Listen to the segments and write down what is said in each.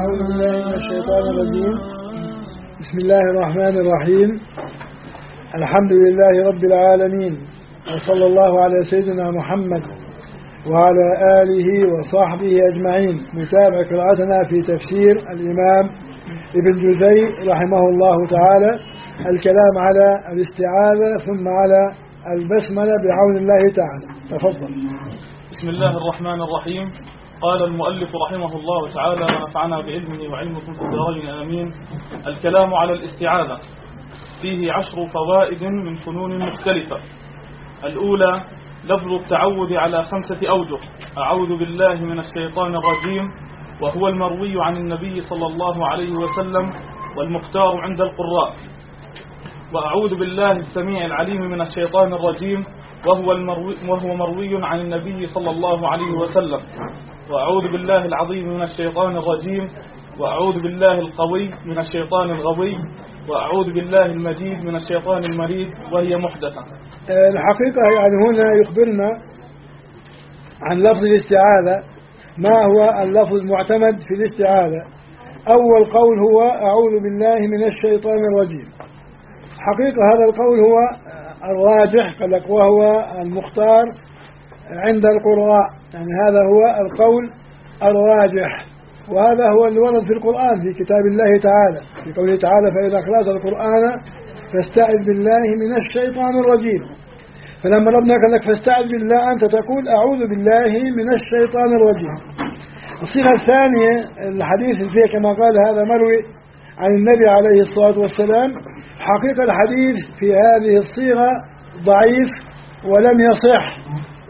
أعوذ بالله من الشيطان الرجيم. بسم الله الرحمن الرحيم. الحمد لله رب العالمين، وصلى الله على سيدنا محمد وعلى آله وصحبه أجمعين. نتابع قراءتنا في تفسير الإمام ابن جزي رحمه الله تعالى، الكلام على الاستعاذة ثم على البسملة بعون الله تعالى. تفضل. بسم الله الرحمن الرحيم. قال المؤلف رحمه الله تعالى ونفعنا بعلمه وعلمكم في الدارين آمين. الكلام على الاستعاذة فيه 10 فوائد من فنون مختلفة. الأولى لفظ التعوذ على 5 أوجه. أعوذ بالله من الشيطان الرجيم، وهو المروي عن النبي صلى الله عليه وسلم والمختار عند القراء. وأعوذ بالله السميع العليم من الشيطان الرجيم، وهو مروي عن النبي صلى الله عليه وسلم. وأعوذ بالله العظيم من الشيطان الرجيم، وأعوذ بالله القوي من الشيطان الغوي، وأعوذ بالله المجيد من الشيطان المريد، وهي محدثة. الحقيقة يعني هنا يخبرنا عن لفظ الاستعاذة، ما هو اللفظ المعتمد في الاستعاذة. أول قول هو أعوذ بالله من الشيطان الرجيم. حقيقة هذا القول هو الراجح وهو المختار عند القراء، يعني هذا هو القول الراجح، وهذا هو اللي ورد في القرآن في كتاب الله تعالى في قوله تعالى: فإذا قرأت القرآن فاستعذ بالله من الشيطان الرجيم. فلما ربنا قال لك فاستعذ بالله، أنت تقول أعوذ بالله من الشيطان الرجيم. الصيغة الثانية الحديث فيه كما قال هذا مروي عن النبي عليه الصلاة والسلام. حقيقة الحديث في هذه الصيغة ضعيف ولم يصح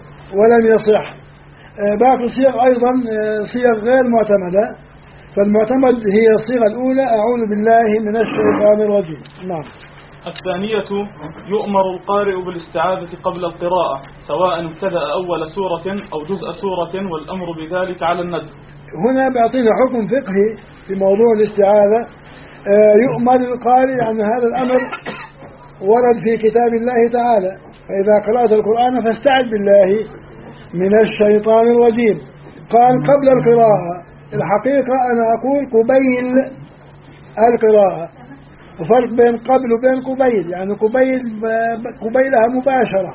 باقي الصيغ أيضا صيغ غير معتمدة، فالمعتمد هي الصيغة الأولى أعوذ بالله من الشيطان الرجيم. نعم. الثانية يؤمر القارئ بالاستعاذة قبل القراءة، سواء ابتدأ أول سورة أو جزء سورة، والأمر بذلك على الندب. هنا بيعطينا حكم فقهي في موضوع الاستعاذة. يؤمر القارئ أن هذا الأمر ورد في كتاب الله تعالى: فإذا قرأت القرآن فاستعذ بالله من الشيطان الرجيم. قال قبل القراءة. الحقيقة أنا أقول قبيل القراءة، وفرق بين قبل وبين قبيل، يعني قبيلها مباشرة.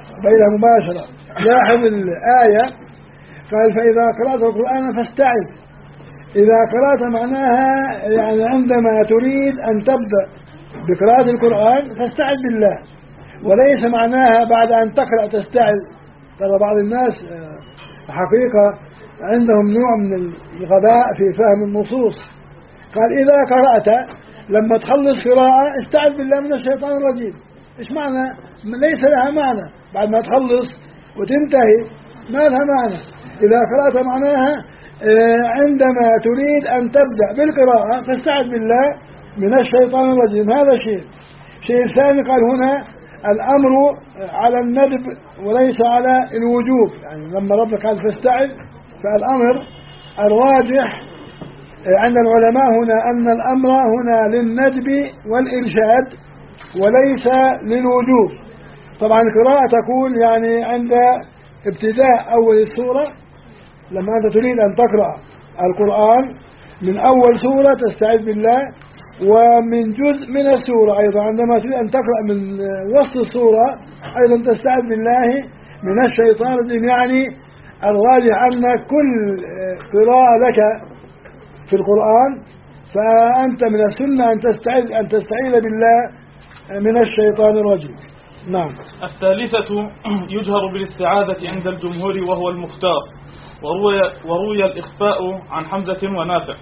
لاحظ الآية قال فإذا قرأت القرآن فاستعذ. إذا قرأت معناها يعني عندما تريد أن تبدأ بقراءة القرآن فاستعذ بالله، وليس معناها بعد أن تقرأ تستعذ. ترى بعض الناس حقيقة عندهم نوع من الغباء في فهم النصوص. قال إذا قرأت، لما تخلص قراءة استعذ بالله من الشيطان الرجيم. إيش معنى؟ ليس لها معنى. بعد ما تخلص وتنتهي ما لها معنى. إذا قرأت معناها عندما تريد أن تبدأ بالقراءة فاستعذ بالله من الشيطان الرجيم. هذا شيء ثاني. قال هنا الأمر على الندب وليس على الوجوب، يعني لما ربنا قال فاستعذ فالأمر الراجح عند العلماء هنا أن الأمر هنا للندب والإرشاد وليس للوجوب. طبعا القراءة تكون يعني عند ابتداء أول السورة، لما أنت تريد أن تقرأ القرآن من أول سورة تستعذ بالله، ومن جزء من السورة أيضا عندما تريد أن تقرأ من وسط السورة أيضا تستعذ بالله من الشيطان الرجيم. يعني الراجح أن كل قراءة لك في القرآن فأنت من السنة أن تستعيذ بالله من الشيطان الرجيم. نعم. الثالثة يجهر بالاستعاذة عند الجمهور وهو المختار، وروي الإخفاء عن حمزة ونافع.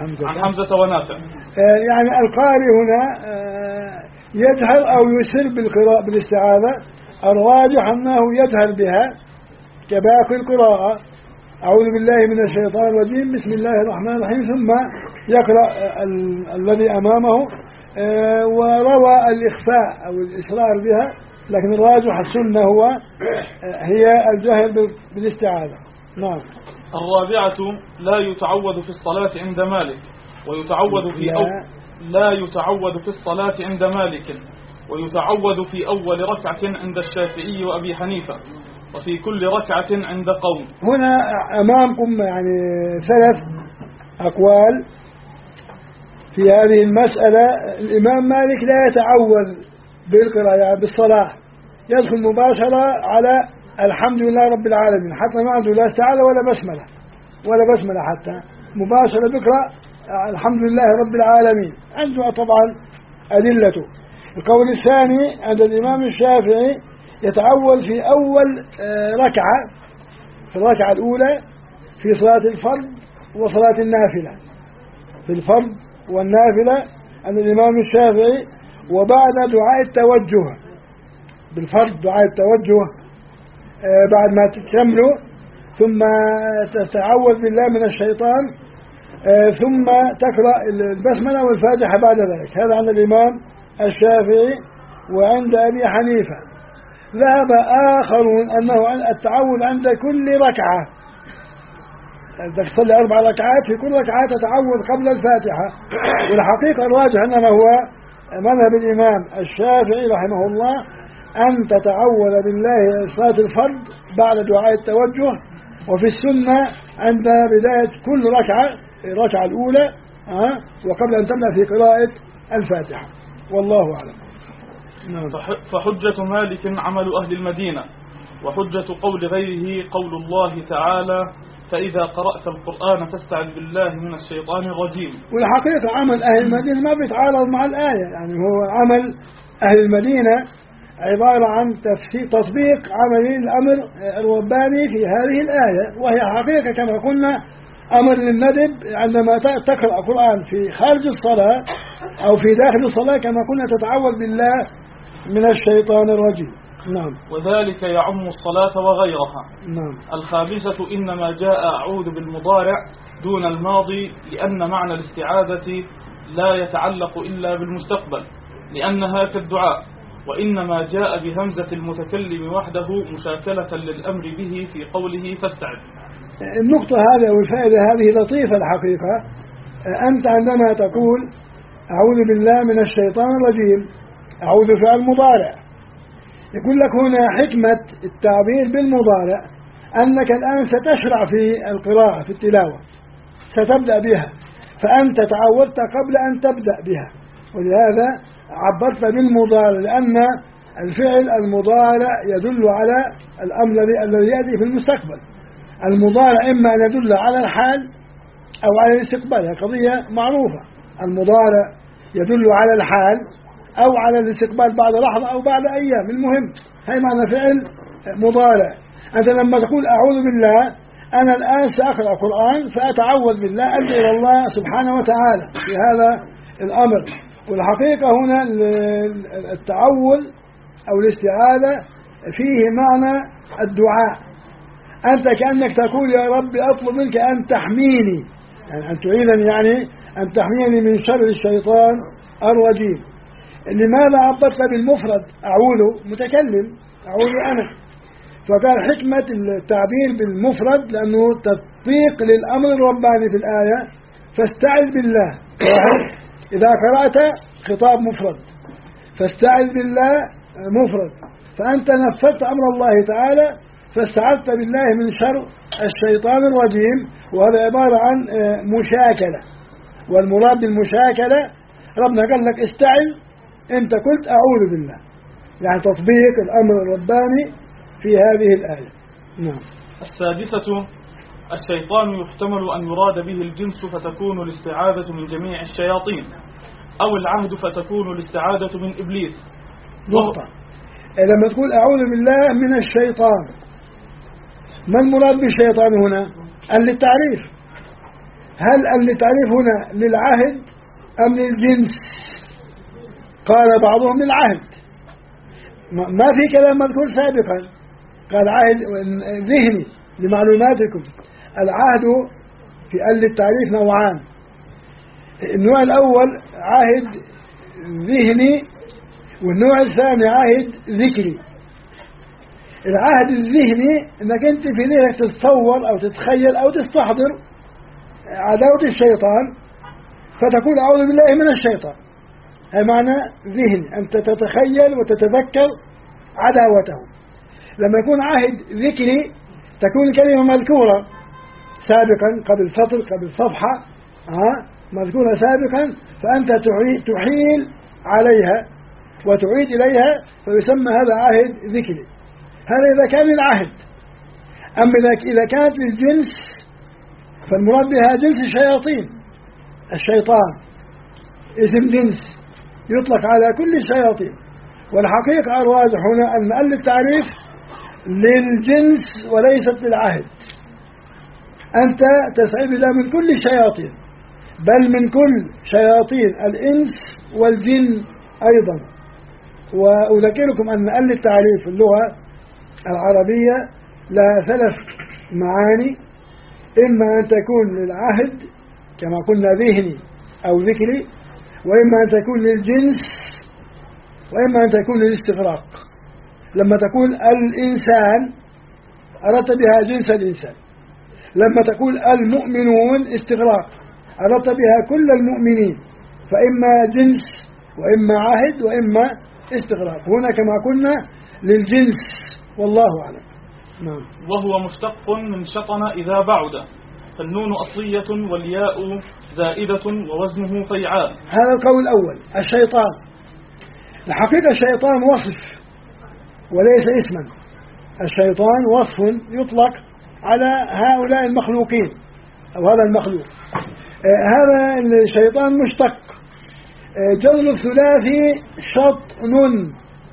يعني القارئ هنا يجهر أو يسر بالقراءة بالاستعاذة. الراجح أنه يجهر بها كباقي القراءة: أعوذ بالله من الشيطان الرجيم، بسم الله الرحمن الرحيم، ثم يقرأ الذي أمامه. وروى الإخفاء أو الإصرار بها، لكن الراجح السنة هي الجهر بالاستعاذة. نعم. الرابعة لا يتعوذ في الصلاة عند مالك، لا يتعوذ في الصلاة عند مالك، ويتعوذ في أول ركعة عند الشافعي وأبي حنيفة، وفي كل ركعة عند قوم. هنا أمامكم يعني 3 أقوال في هذه المسألة الإمام مالك لا يتعوذ بالقراءة يعني بالصلاة، يدخل مباشرة على الحمد لله رب العالمين، حتى ما عنده لا استعاذة ولا بسملة حتى مباشرة بيقرأ الحمد لله رب العالمين. عنده طبعا أدلته. القول الثاني عند الإمام الشافعي يتعوذ في أول ركعة، في الركعة الأولى في صلاة الفرض وصلاة النافلة، في الفرض والنافلة عند الإمام الشافعي، وبعد دعاء التوجه. بالفرض دعاء التوجه بعد ما تكمله، ثم تتعوذ بالله من الشيطان، ثم تقرأ البسملة والفاتحة بعد ذلك. هذا عند الإمام الشافعي. وعند أبي حنيفة ذهب آخرون أنه التعوذ عند كل ركعة، تصلي 4 ركعات، في كل ركعة تتعوذ قبل الفاتحة. والحقيقة الراجح أنما هو مذهب الإمام الشافعي رحمه الله أن تتعوذ بالله صلاة الفرض بعد دعاء التوجه، وفي السنة عند بداية كل ركعة، الركعة الأولى وقبل أن تبدأ في قراءة الفاتحة. والله أعلم. فحجة مالك عمل أهل المدينة، وحجة قول غيره قول الله تعالى فإذا قرأت القرآن فاستعذ بالله من الشيطان الرجيم. والحقيقة عمل أهل المدينة ما بيتعارض مع الآية، يعني هو عمل أهل المدينة عبارة عن تطبيق عملي الأمر الرباني في هذه الآية، وهي حقيقة كما قلنا أمر للندب عندما تقرأ القرآن في خارج الصلاة أو في داخل الصلاة، كما قلنا تتعوذ بالله من الشيطان الرجيم. نعم. وذلك يعم الصلاة وغيرها. نعم. الخامسة إنما جاء أعوذ بالمضارع دون الماضي، لأن معنى الاستعاذة لا يتعلق إلا بالمستقبل لأنها كالدعاء، وإنما جاء بهمزة المتكلم وحده مشاكلة للأمر به في قوله فاستعذ. النقطة هذه والفائدة هذه لطيفة الحقيقة. أنت عندما تقول أعوذ بالله من الشيطان الرجيم، أعوذ فعل مضارع، يقول لك هنا حكمة التعبير بالمضارع أنك الآن ستشرع في القراءة في التلاوة، ستبدأ بها، فأنت تعودت قبل أن تبدأ بها، ولهذا عبرت بالمضارع، لأن الفعل المضارع يدل على الأمر الذي يأتي في المستقبل. المضارع إما أن يدل على الحال أو على الاستقبال، هذه قضية معروفة. المضارع يدل على الحال أو على الاستقبال بعد لحظة أو بعد أيام، المهم هي معنى فعل مضارع. أنت لما تقول أعوذ بالله، أنا الآن سأقرأ القرآن فأتعوذ بالله، أدعو إلى الله سبحانه وتعالى في هذا الأمر. والحقيقة هنا التعوذ أو الاستعاذة فيه معنى الدعاء. أنت كأنك تقول يا رب أطلب منك أن تحميني، يعني أن تعينني، يعني أن تحميني من شر الشيطان الرجيم. لماذا عبرت بالمفرد أعوذ؟ متكلم، أعوذ أنا. فقال حكمة التعبير بالمفرد لأنه تطبيق للأمر الرباني في الآية فاستعذ بالله. إذا قرأت خطاب مفرد، فاستعذ بالله مفرد، فأنت نفذت أمر الله تعالى فاستعذت بالله من شر الشيطان الرجيم. وهذا عبارة عن مشاكلة، والمراد بالمشاكلة ربنا قال لك استعذ، أنت قلت أعوذ بالله، يعني تطبيق الأمر الرباني في هذه الآية. نعم. السادسة الشيطان يحتمل أن يراد به الجنس فتكون الاستعاذة من جميع الشياطين، أو العهد فتكون الاستعاذة من إبليس. نقطة. لما تقول أعوذ بالله من الشيطان، ما المراد بالشيطان هنا؟ للتعريف. هل التعريف هنا للعهد أم للجنس؟ قال بعضهم للعهد، ما في كلام مذكور سابقا، قال عهد ذهني لمعلوماتكم. العهد في للتعريف نوعان، النوع الأول عهد ذهني، والنوع الثاني عهد ذكري. العهد الذهني انك انت في ذهنك تتصور او تتخيل او تستحضر عداوة الشيطان فتقول اعوذ بالله من الشيطان، هذا معنى ذهني، انت تتخيل وتتذكر عداوته. لما يكون عهد ذكري تكون الكلمة مذكورة سابقا قبل سطر قبل صفحة، مذكورة سابقا فأنت تحيل عليها وتعيد إليها، فيسمى هذا عهد ذكري. هذا إذا كان العهد. أما إذا كانت للجنس فالمراد بها جنس الشياطين. الشيطان اسم جنس يطلق على كل الشياطين، والحقيقة الواضح هنا أن محل التعريف للجنس وليست للعهد. أنت تستعيذ بالله من كل الشياطين، بل من كل شياطين الإنس والجن أيضا. وأذكركم أن محل التعريف في اللغة العربية لها 3 معاني، إما أن تكون للعهد كما قلنا ذهني أو ذكري، وإما أن تكون للجنس، وإما أن تكون للاستغراق. لما تقول الإنسان أردت بها جنس الإنسان، لما تقول المؤمنون استغراق أردت بها كل المؤمنين، فإما جنس وإما عهد وإما استغراق. هنا كما قلنا للجنس والله أعلم. نعم. وهو مشتق من شطن إذا بعد، فالنون أصلية والياء زائدة ووزنه فيعال. هذا القول الأول. الشيطان الحقيقة الشيطان وصف وليس اسما. الشيطان وصف يطلق على هؤلاء المخلوقين أو هذا المخلوق. هذا الشيطان مشتق. جذر الثلاثي شطن.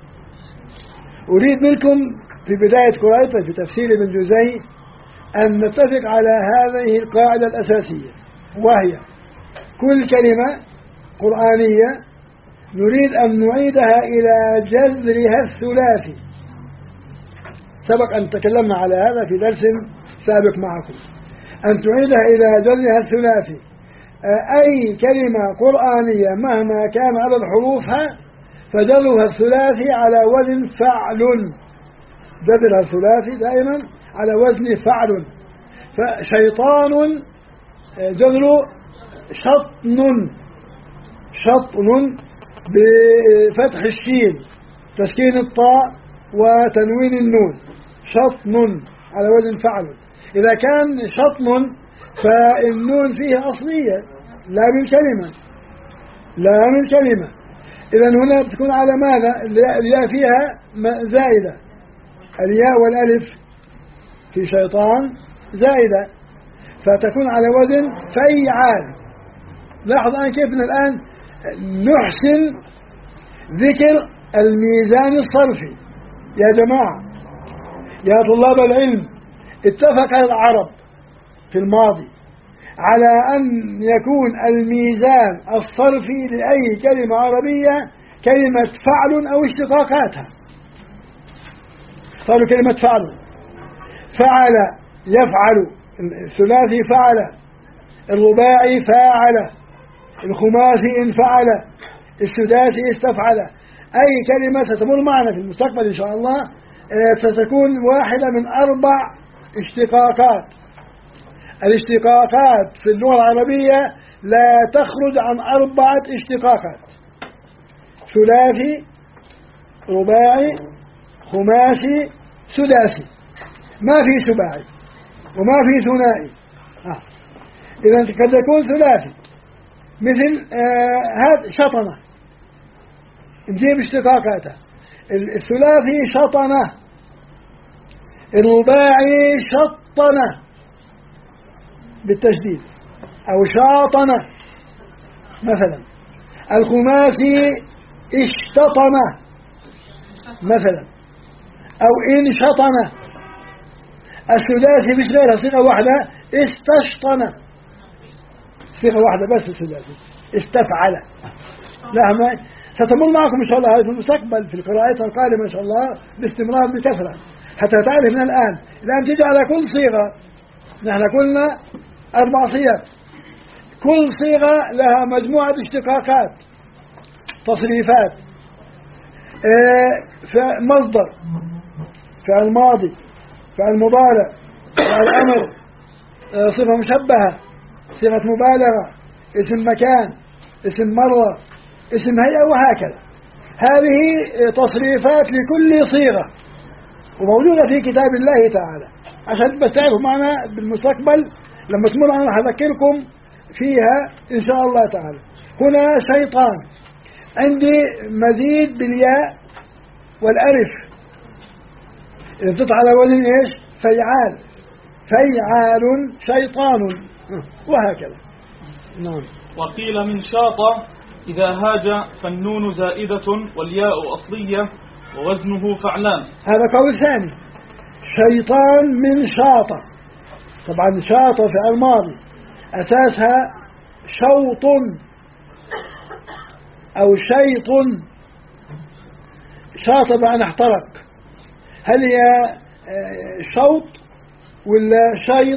أريد منكم في بداية قراءته في تفسير ابن جزي أن نتفق على هذه القاعدة الأساسية، وهي كل كلمة قرآنية نريد أن نعيدها إلى جذرها الثلاثي. سبق أن تكلمنا على هذا في درس سابق معكم، أن تعيدها إلى جذرها الثلاثي. أي كلمة قرآنية مهما كان عدد حروفها فجذرها الثلاثي على وزن فعل. جذرها الثلاثي دائما على وزن فعل. فشيطان جذر شطن. شطن بفتح الشين تسكين الطاء وتنوين النون. شطن على وزن فعل. إذا كان شطن فالنون فيها أصلية لا من كلمة، لا من كلمة. إذن هنا بتكون على ماذا؟ الياء فيها زائدة. الياء والألف في شيطان زائدة، فتكون على وزن فيعال. لاحظ أنا كيف الآن نحسن ذكر الميزان الصرفي. يا جماعة يا طلاب العلم، اتفق العرب في الماضي على أن يكون الميزان الصرفي لأي كلمة عربية كلمة فعل أو اشتقاقاتها. قالوا كلمة فعل، فعل يفعل، الثلاثي فعل، الرباعي فاعل، الخماسي انفعل، السداسي استفعل. أي كلمة ستمر معنا في المستقبل إن شاء الله ستكون واحدة من 4 اشتقاقات. الاشتقاقات في اللغة العربية لا تخرج عن 4 اشتقاقات: ثلاثي، رباعي، خماسي، سداسي. ما في سباعي وما في ثنائي. إذا قد يكون ثلاثي مثل هذا شطنة، نجيب اشتقاقاتها. الثلاثي شطنة، الرباعي شطنة بالتشديد أو شاطنة مثلا، الخماسي اشتطنة مثلا أو إن شطنة، السداسي مش غيرها صيغة واحدة استشطنة، صيغة واحدة بس السداسي استفعل. لا ما ستمر معكم إن شاء الله هذا في المستقبل في القراءات القادمة إن شاء الله باستمرار بكثرة، حتى تعرف من الآن تجي على كل صيغة. نحن قلنا 4 صيغ، كل صيغة لها مجموعة اشتقاقات تصريفات. مصدر، فعل ماضي، فعل مضارع، فعل أمر، صفة مشبهة، صفة مبالغة، اسم مكان، اسم مرة، اسم هيئة، وهكذا. هذه تصريفات لكل صيغة وموجودة في كتاب الله تعالى، عشان بس تعرفوا معنا بالمستقبل لما تمر. أنا هذكركم فيها إن شاء الله تعالى. هنا شيطان، عندي مزيد بالياء والألف، إذا بتطلع على وزن إيش؟ فيعال، فيعال شيطان، وهكذا. نعم. وقيل من شاط إذا هاج فالنون زائدة والياء أصلية ووزنه فعلان. هذا قول ثاني. شيطان من شاط، طبعا شاط في الماضي أساسها شوط أو شيط، شاط بأن احترق. هل هي شوط ولا شيط؟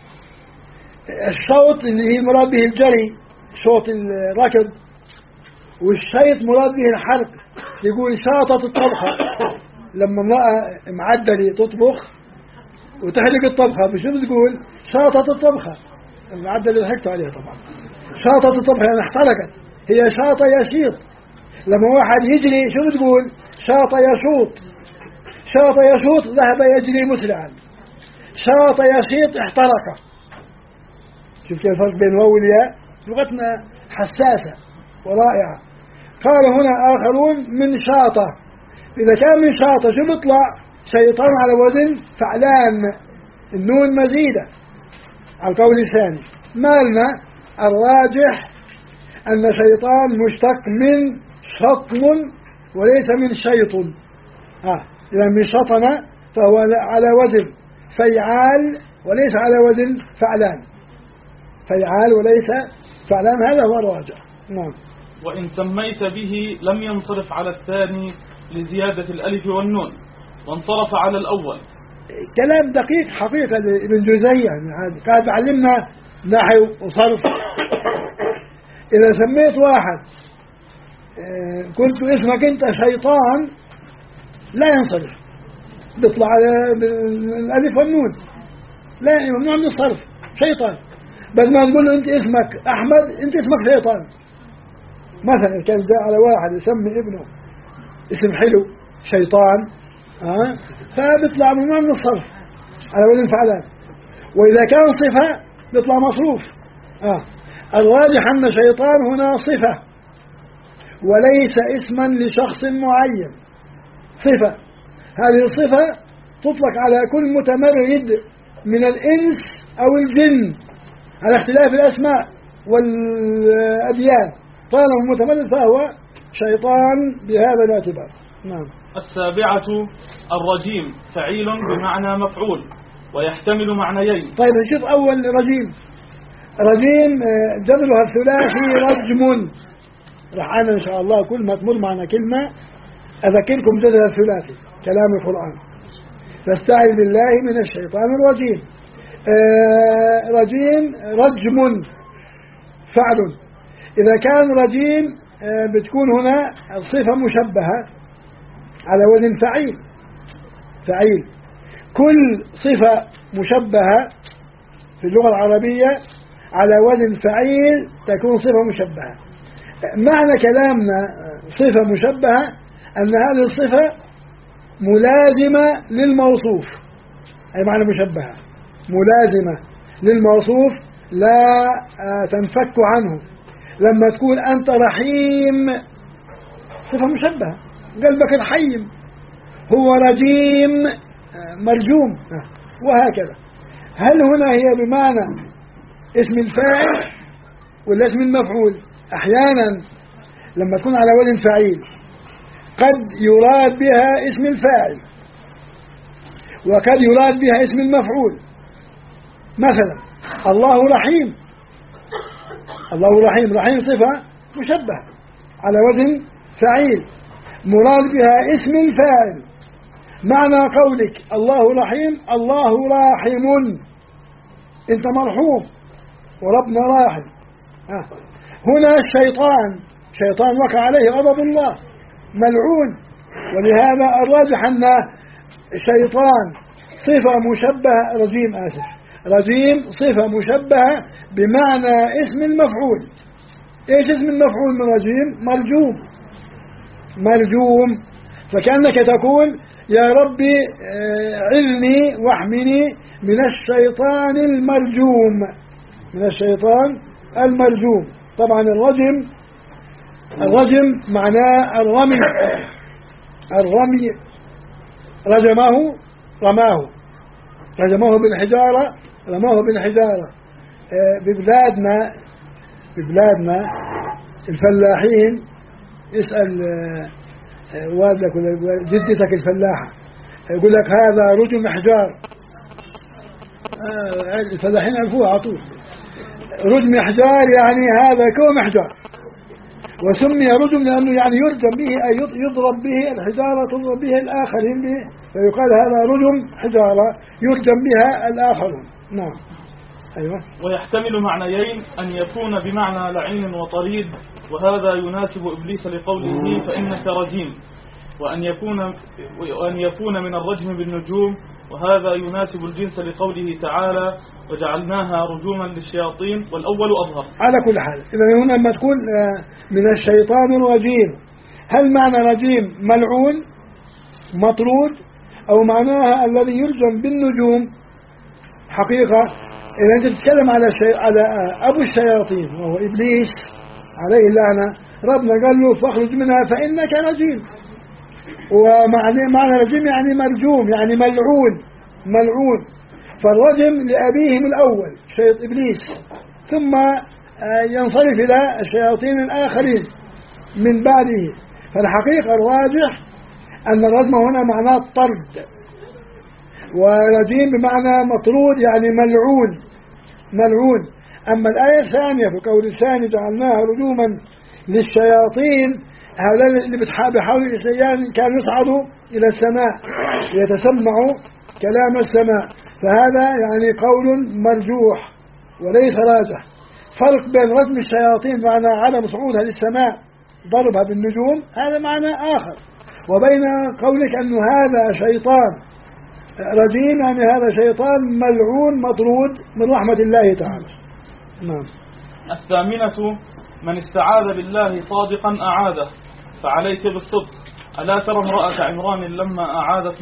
الشوط اللي هي مراد به الجري، شوط الركض، والشيط مراد به الحرق. يقول شاطت الطبخة، لما امرأة معدلة تطبخ وتحرق الطبخة بشو بتقول؟ شاطت الطبخة. المعدلة ضحكت عليها طبعا. شاطت الطبخة يعني احترقت، هي شاط يشيط. لما واحد يجري شو بتقول؟ شاط يشوط. شاط يشوط ذهب يجري مسرعا، شاط يشيط احترق. شوف كيف الفرق بين الواو والياء؟ لغتنا حساسة ورائعة. قال هنا آخرون من شاطة، إذا كان من شاطة شو بيطلع؟ شيطان على وزن فعلان، النون مزيدة على القول الثاني. مالنا الراجح أن شيطان مشتق من شطم وليس من شيط. إذا من شطن فهو على وزن فيعال وليس على وزن فعلان، فيعال وليس فعلان، هذا هو الراجح. نعم. وإن سميت به لم ينصرف على الثاني لزيادة الألف والنون، وانصرف على الأول. كلام دقيق حقيقة ابن جزية، قاعد بعلمنا نحو وصرف. إذا سميت واحد قلت اسمك أنت شيطان لا ينصرف، بيطلع على الألف والنون، لا ممنوع من الصرف. شيطان بدل ما تقول له أنت اسمك أحمد أنت اسمك شيطان مثلا. كان جاء على واحد يسمي ابنه اسم حلو شيطان، فبيطلع ممنوع من الصرف على وزن فعلان. وإذا كان صفة بيطلع مصروف. الراجح أن شيطان هنا صفة وليس اسما لشخص معين، صفة. هذه الصفة تطلق على كل متمرد من الإنس أو الجن على اختلاف الأسماء والأديان. طالما متمرد فهو شيطان بهذا الاعتبار. نعم. السابعة الرجيم فعيل بمعنى مفعول ويحتمل معنيين. طيب نشوف أول رجيم. رجيم جذرها الثلاثي رجم. راح أنا إن شاء الله كل ما تمر معنا كلمة أذكركم جذرها الثلاثي كلام القرآن. فاستعذ بالله من الشيطان الرجيم. رجيم رجم فعل. إذا كان رجيم بتكون هنا الصفة مشبهة على وزن فعيل. فعيل كل صفة مشبهة في اللغة العربية على وزن فعيل تكون صفة مشبهة. معنى كلامنا صفة مشبهة أن هذه الصفة ملازمة للموصوف، أي معنى مشبهة ملازمة للموصوف لا تنفك عنه. لما تقول أنت رحيم صفة مشبهة، قلبك الحيم. هو رجيم مرجوم، وهكذا. هل هنا هي بمعنى اسم الفاعل ولا اسم المفعول؟ أحيانا لما تكون على وزن فعيل قد يراد بها اسم الفاعل وقد يراد بها اسم المفعول. مثلا الله رحيم، الله رحيم، رحيم صفة مشبهة على وزن فعيل مراد بها اسم الفاعل. معنى قولك الله رحيم الله راحم، انت مرحوم وربنا راحم. هنا الشيطان شيطان وقع عليه غضب الله ملعون، ولهذا الراجح أن شيطان صفة مشبهة رجيم رجيم صفة مشبهة بمعنى اسم المفعول. ايش اسم المفعول من رجيم؟ مرجوم. مرجوم. فكأنك تقول يا ربي عذني واحمني من الشيطان المرجوم، من الشيطان المرجوم. طبعا الرجم معناه الرمي رجمه بالحجارة، رماه بالحجارة. ببلادنا الفلاحين يسأل والدك ولا جدتك الفلاحة يقول لك هذا رجم حجار. الفلاحين عرفوها على طول. رجم حجار يعني هذا كوم حجار، وسمي رجم لأنه يعني يرجم به أي يضرب به الحجارة، تضرب به الآخرين به، فيقال هذا رجم حجارة يرجم بها الآخرون. نعم. أيوة. ويحتمل معنيين، أن يكون بمعنى لعين وطريد، وهذا يناسب إبليس لقوله فإنك رجيم، وأن يكون من الرجم بالنجوم، وهذا يناسب الجنس لقوله تعالى وجعلناها رجوما للشياطين، والأول أظهر. على كل حال إذا هنا لما تكون من الشيطان الرجيم، هل معنى رجيم ملعون مطرود، أو معناها الذي يرجم بالنجوم؟ حقيقة إذا أنت تتكلم على أبو الشياطين وهو إبليس عليه اللعنة، ربنا قال له فاخرج منها فإنك رجيم. ومعنى رجيم يعني مرجوم، يعني ملعون. فالرجم لأبيهم الأول شيط إبليس، ثم ينصرف إلى الشياطين الآخرين من بعده. فالحقيقة الراجح أن الرجم هنا معناه طرد، ورجيم بمعنى مطرود يعني ملعون. أما الآية الثانية في قول الثاني جعلناها رجوما للشياطين، هؤلاء اللي بيحاولوا الشيطان كانوا يصعدوا إلى السماء ليتسمعوا كلام السماء، فهذا يعني قول مرجوح وليس راجح. فرق بين رجم الشياطين معنى عدم صعودها للسماء ضربها بالنجوم، هذا معنى آخر، وبين قولك أن هذا شيطان رجيم يعني هذا شيطان ملعون مطرود من رحمة الله تعالى. نعم. الثامنة من استعاذ بالله صادقا أعاده، فعليك بالصدق. ألا ترى امرأة عمران لما أعادت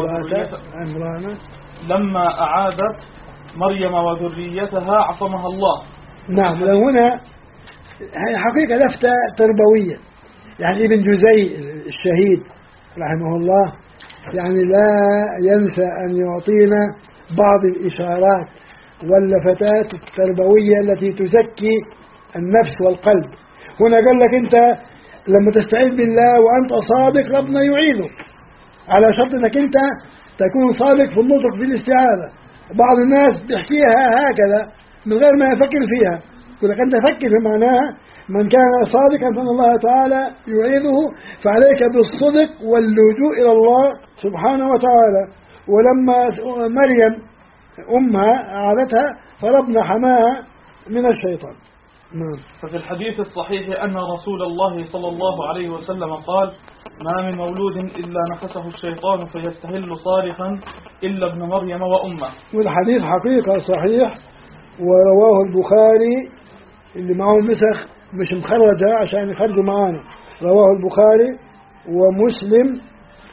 مريم وذريتها عصمها الله. نعم. هنا حقيقة لفتة تربوية، يعني ابن جزي الشهيد رحمه الله يعني لا ينسى أن يعطينا بعض الإشارات واللفتات التربوية التي تزكي النفس والقلب. هنا قال لك أنت لما تستعيذ بالله وأنت صادق ربنا يعينك، على شرط أنك أنت تكون صادق في النطق في الاستعاذة. بعض الناس بيحكيها هكذا من غير ما يفكر فيها، يقول لك أنت فكر في معناها، من كان صادقا فإن الله تعالى يعيذه، فعليك بالصدق واللجوء إلى الله سبحانه وتعالى. ولما مريم أمها أعادتها فربنا حماها من الشيطان. ففي الحديث الصحيح أن رسول الله صلى الله عليه وسلم قال ما من مولود إلا نفسه الشيطان فيستهل صارخا إلا ابن مريم وأمه. والحديث حقيقة صحيح، ورواه البخاري اللي معه نسخ مش مخرجة عشان يخرجوا معانا، رواه البخاري ومسلم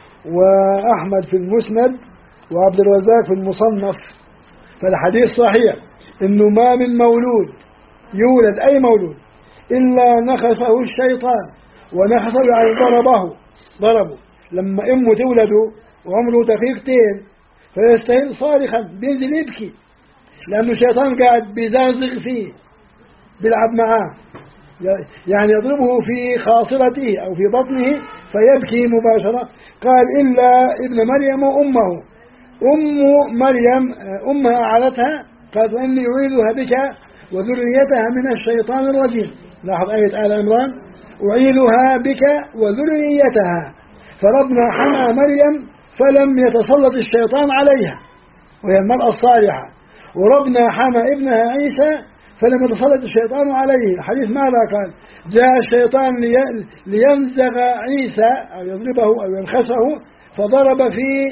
وأحمد في المسند وعبد الرزاق في المصنف. فالحديث صحيح إنه ما من مولود يولد أي مولود إلا نخسه الشيطان، ونخسه يعني ضربه لما أمه تولده وعمره دقيقتين فيستهل صارخا بينزل يبكي، لأنه الشيطان قاعد بيزازغ فيه بيلعب معاه، يعني يضربه في خاصرته أو في بطنه فيبكي مباشرة. قال إلا ابن مريم وأمه. مريم أمها أعلتها قالت وإني أعيذها بك وذريتها من الشيطان الرجيم. لاحظ آية آل عمران أعيذها بك وذريتها، فربنا حمى مريم فلم يتسلط الشيطان عليها وهي المرأة الصالحة، وربنا حمى ابنها عيسى فلم يتسلط الشيطان عليه. الحديث ماذا قال؟ جاء الشيطان لينزغ عيسى أو يضربه أو ينخسه فضرب في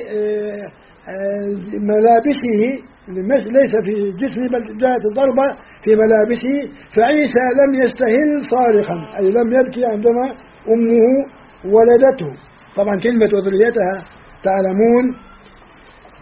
ملابسه، ليس في جسمه بل جاءت الضربة في ملابسه، فعيسى لم يستهل صارخا أي لم يبكي عندما أمه ولدته. طبعا كلمة وذريتها تعلمون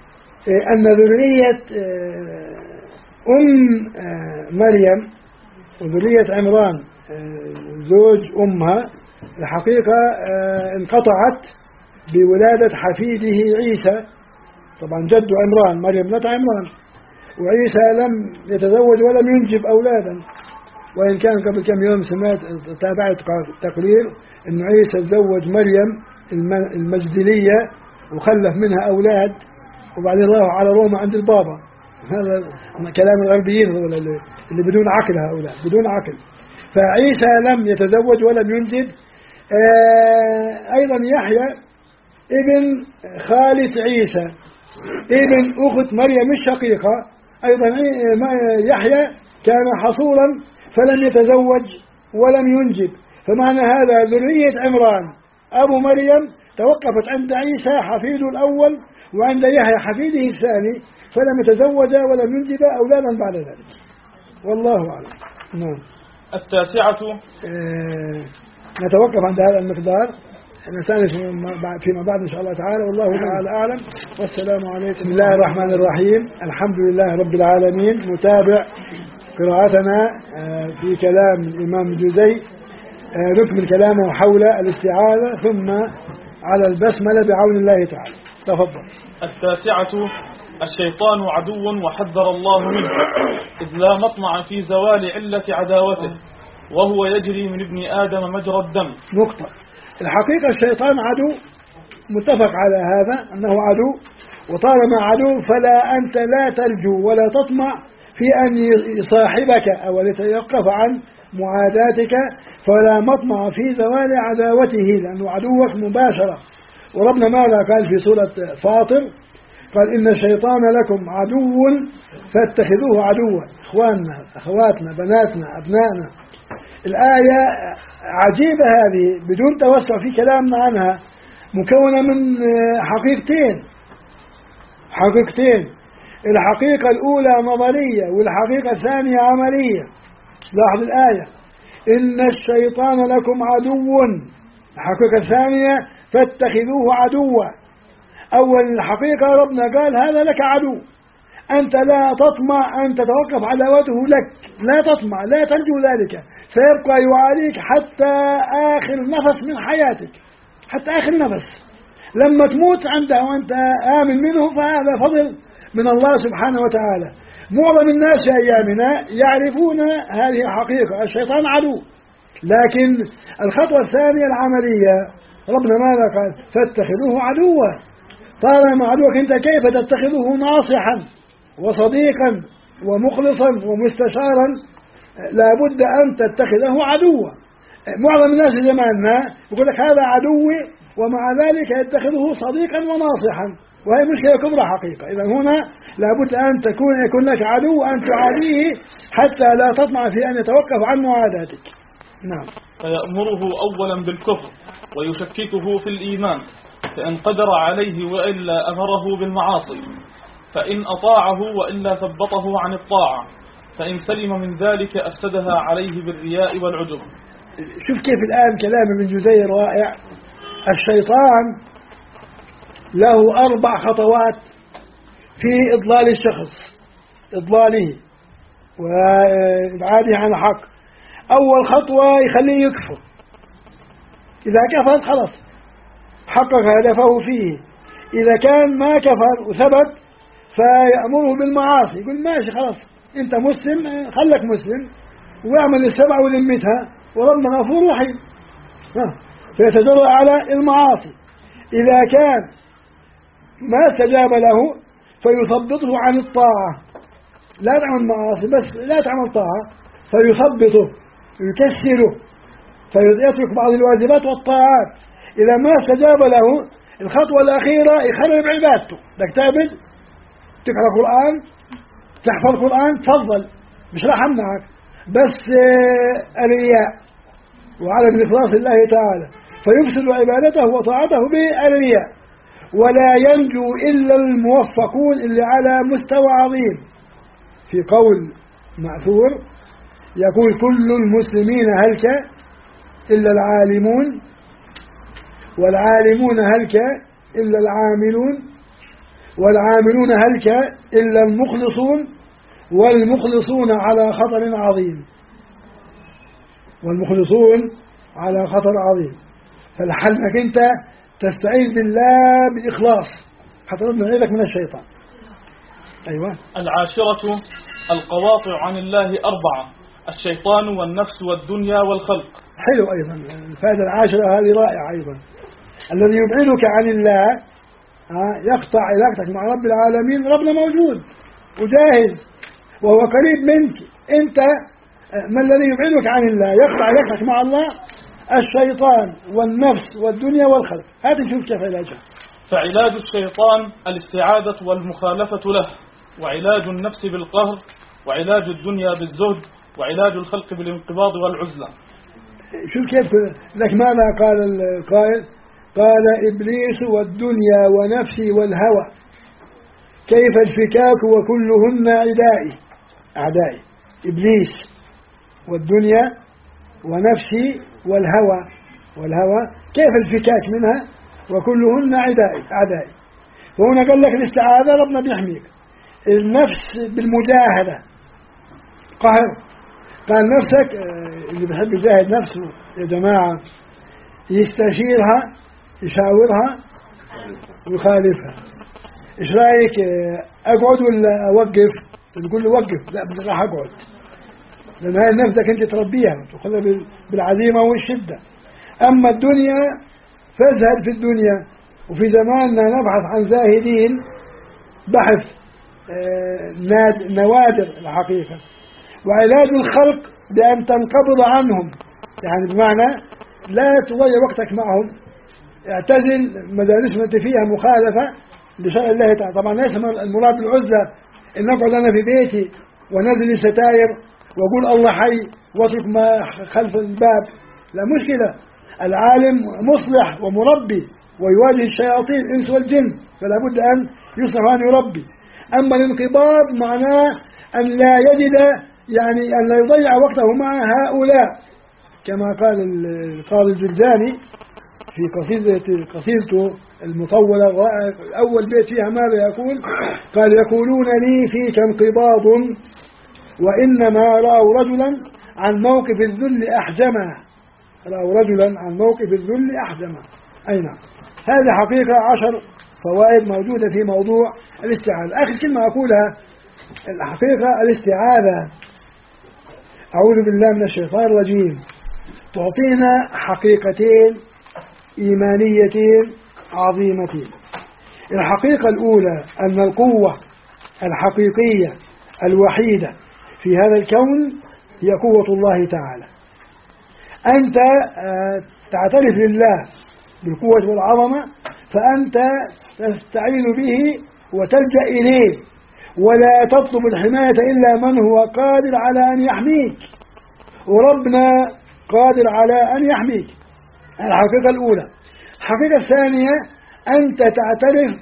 أن ذرية مريم وذرية عمران زوج أمها الحقيقة انقطعت بولادة حفيده عيسى، طبعا جد عمران مريم ابنة عمران، وعيسى لم يتزوج ولم ينجب أولادا، وإن كان قبل كم يوم تابعت تقرير أن عيسى تزوج مريم المجدلية وخلف منها أولاد، وبعدين راحوا على روما عند البابا. هذا كلام الغربيين اللي بدون عقل، هؤلاء بدون عقل. فعيسى لم يتزوج ولم ينجب. أيضا يحيى ابن خالة عيسى ابن أخت مريم الشقيقة، أيضا يحيى كان حصورا فلم يتزوج ولم ينجب، فمعنى هذا ذرية عمران أبو مريم توقفت عند عيسى حفيده الأول وعند يحيى حفيده الثاني، فلم يتزوج ولم ينجب أولادا بعد ذلك، والله أعلم. نعم. التاسعة نتوقف عند هذا المقدار، نسأل فيما بعد إن شاء الله تعالى، والله تعالى أعلم، والسلام عليكم. بسم الله الرحمن الرحيم، الحمد لله رب العالمين. نتابع قراءتنا في كلام الإمام الجوزي، نكمل كلامه حول الاستعاذة ثم على البسملة بعون الله تعالى. تفضل. التاسعة الشيطان عدو وحذر الله منه، إذ لا مطمع في زوال علة عداوته، وهو يجري من ابن آدم مجرى الدم. نقطة. الحقيقة الشيطان عدو، متفق على هذا أنه عدو، وطالما عدو فلا أنت لا تلجو ولا تطمع في أن يصاحبك أو يتوقف عن معاداتك، فلا مطمع في زوال عداوته لأنه عدوك مباشرة. وربنا ماذا قال في سورة فاطر؟ قال إن الشيطان لكم عدو فاتخذوه عدوا. إخواننا أخواتنا بناتنا أبنائنا، الآية عجيبة هذه بدون توسع في كلامنا عنها، مكونة من حقيقتين. الحقيقة الأولى نظرية والحقيقة الثانية عملية. لاحظ الآية إن الشيطان لكم عدو، الحقيقة الثانية فاتخذوه عدوا. أول الحقيقة ربنا قال هذا لك عدو، أنت لا تطمع أن تتوقف عداوته لك، لا تطمع لا ترجو ذلك، سيبقى يعاديك حتى آخر نفس من حياتك، حتى آخر نفس. لما تموت عنده وأنت آمن منه فهذا فضل من الله سبحانه وتعالى. معظم الناس في أيامنا يعرفون هذه الحقيقة، الشيطان عدو. لكن الخطوة الثانية العملية، ربنا ماذا قال؟ فاتخذوه عدوا. طالما عدوك أنت كيف تتخذه ناصحا وصديقا ومخلصا ومستشارا؟ لابد أن تتخذه عدوا. معظم الناس في زماننا يقول لك هذا عدوي، ومع ذلك يتخذه صديقا وناصحا، وهي مشكلة كبرى حقيقة. إذا هنا لابد أن يكون لك عدو أن تعاديه حتى لا تطمع في أن يتوقف عن معاداتك. نعم. فيأمره أولا بالكفر ويشككه في الإيمان، فإن قدر عليه وإلا أمره بالمعاصي، فإن أطاعه وإلا ثبطه عن الطاعة، فإن سلم من ذلك أفسدها عليه بالرياء والعجب. شوف كيف الآن كلام ابن جوزي رائع. الشيطان له 4 خطوات في إضلال الشخص، إضلاله وإبعاده عن الحق. أول خطوة يخليه يكفر، إذا كفر خلاص حقق هدفه فيه. إذا كان ما كفر وثبت فيأمره بالمعاصي، يقول ماشي خلاص أنت مسلم، خلك مسلم واعمل السبع وذمتها وربنا غفور رحيم، فيتجرأ على المعاصي. إذا كان ما استجاب له فيثبطه عن الطاعة، لا تعمل معاصي بس لا تعمل طاعة، فيثبطه يكسره فيترك بعض الواجبات والطاعات. إذا ما استجاب له الخطوة الأخيرة يخرب عبادته. بدك تعبد، تقرأ القرآن، تحفظ القرآن، تفضل مش راح أمنعك، بس الرياء وعدم الإخلاص لله تعالى، فيفسد عبادته وطاعته بالرياء. ولا ينجو إلا الموفقون اللي على مستوى عظيم. في قول مأثور يقول كل المسلمين هلك إلا العالمون، والعالمون هلك إلا العاملون، والعاملون هلك إلا المخلصون، والمخلصون على خطر عظيم. والمخلصون على خطر عظيم. فالحل انك انت تستعيذ بالله بإخلاص حتى ربنا يعيذك من الشيطان. أيوة. العاشرة القواطع عن الله 4: الشيطان والنفس والدنيا والخلق. حلو أيضا الفائدة العاشرة هذه رائعة أيضا. الذي يبعدك عن الله يقطع علاقتك مع رب العالمين. ربنا موجود وجاهز وهو قريب منك. أنت ما الذي يبعدك عن الله يقطع علاقتك مع الله؟ الشيطان والنفس والدنيا والخلق. هذا نشوف كيف علاجها. فعلاج الشيطان الاستعاذة والمخالفة له، وعلاج النفس بالقهر، وعلاج الدنيا بالزهد، وعلاج الخلق بالانقباض والعزلة. شوف كيف لك ماذا قال القائل؟ قال إبليس والدنيا ونفسي والهوى كيف الفكاك وكلهن عدائي. أعدائي إبليس والدنيا ونفسي والهوى كيف الفكاك منها وكلهن أعدائي. فهنا قال لك الاستعاذة ربنا بيحميك. النفس بالمجاهدة قهر. قال نفسك اللي بيحب يجاهد نفسه يا جماعة يستشيرها يشاورها ويخالفها. ايش رايك اقعد ولا اوقف؟ تقول له وقف. لا بس راح اقعد، لان هاي نفسك انت تربيها تاخذها بالعزيمه والشده. اما الدنيا فازهد في الدنيا. وفي زماننا نبحث عن زاهدين بحث نوادر الحقيقه. وعلاج الخلق بان تنقبض عنهم، يعني بمعنى لا تضيع وقتك معهم. اعتزل مجالس ما فيها مخالفة لشرع الله تعالى. طبعا ليس المراد بالعزلة ان اقعد انا في بيتي ونزل الستاير واقول الله حي واترك ما خلف الباب. لا مشكلة. العالم مصلح ومربي ويواجه الشياطين الانس والجن، فلا بد ان يصلح وان يربي. اما الانقباض معناه ان لا يجد، يعني ان لا يضيع وقته مع هؤلاء، كما قال القاضي الجرجاني في قصيدته المطولة أول بيت فيها ماذا يقول؟ قال يقولون لي فيك انقباض وإنما رأوا رجلا عن موقف الذل أحجما. رأوا رجلا عن موقف الذل أحجما. أي نعم. هذه حقيقة 10 فوائد موجودة في موضوع الاستعاذة. آخر كلمة أقولها الحقيقة الاستعاذة أعوذ بالله من الشيطان الرجيم تعطينا حقيقتين إيمانيتين عظيمتين. الحقيقة الأولى أن القوة الحقيقية الوحيدة في هذا الكون هي قوة الله تعالى. أنت تعترف لله بالقوة والعظمة فأنت تستعين به وتلجأ إليه، ولا تطلب الحماية إلا من هو قادر على أن يحميك، وربنا قادر على أن يحميك. الحقيقة الأولى. الحقيقة الثانية أنت تعترف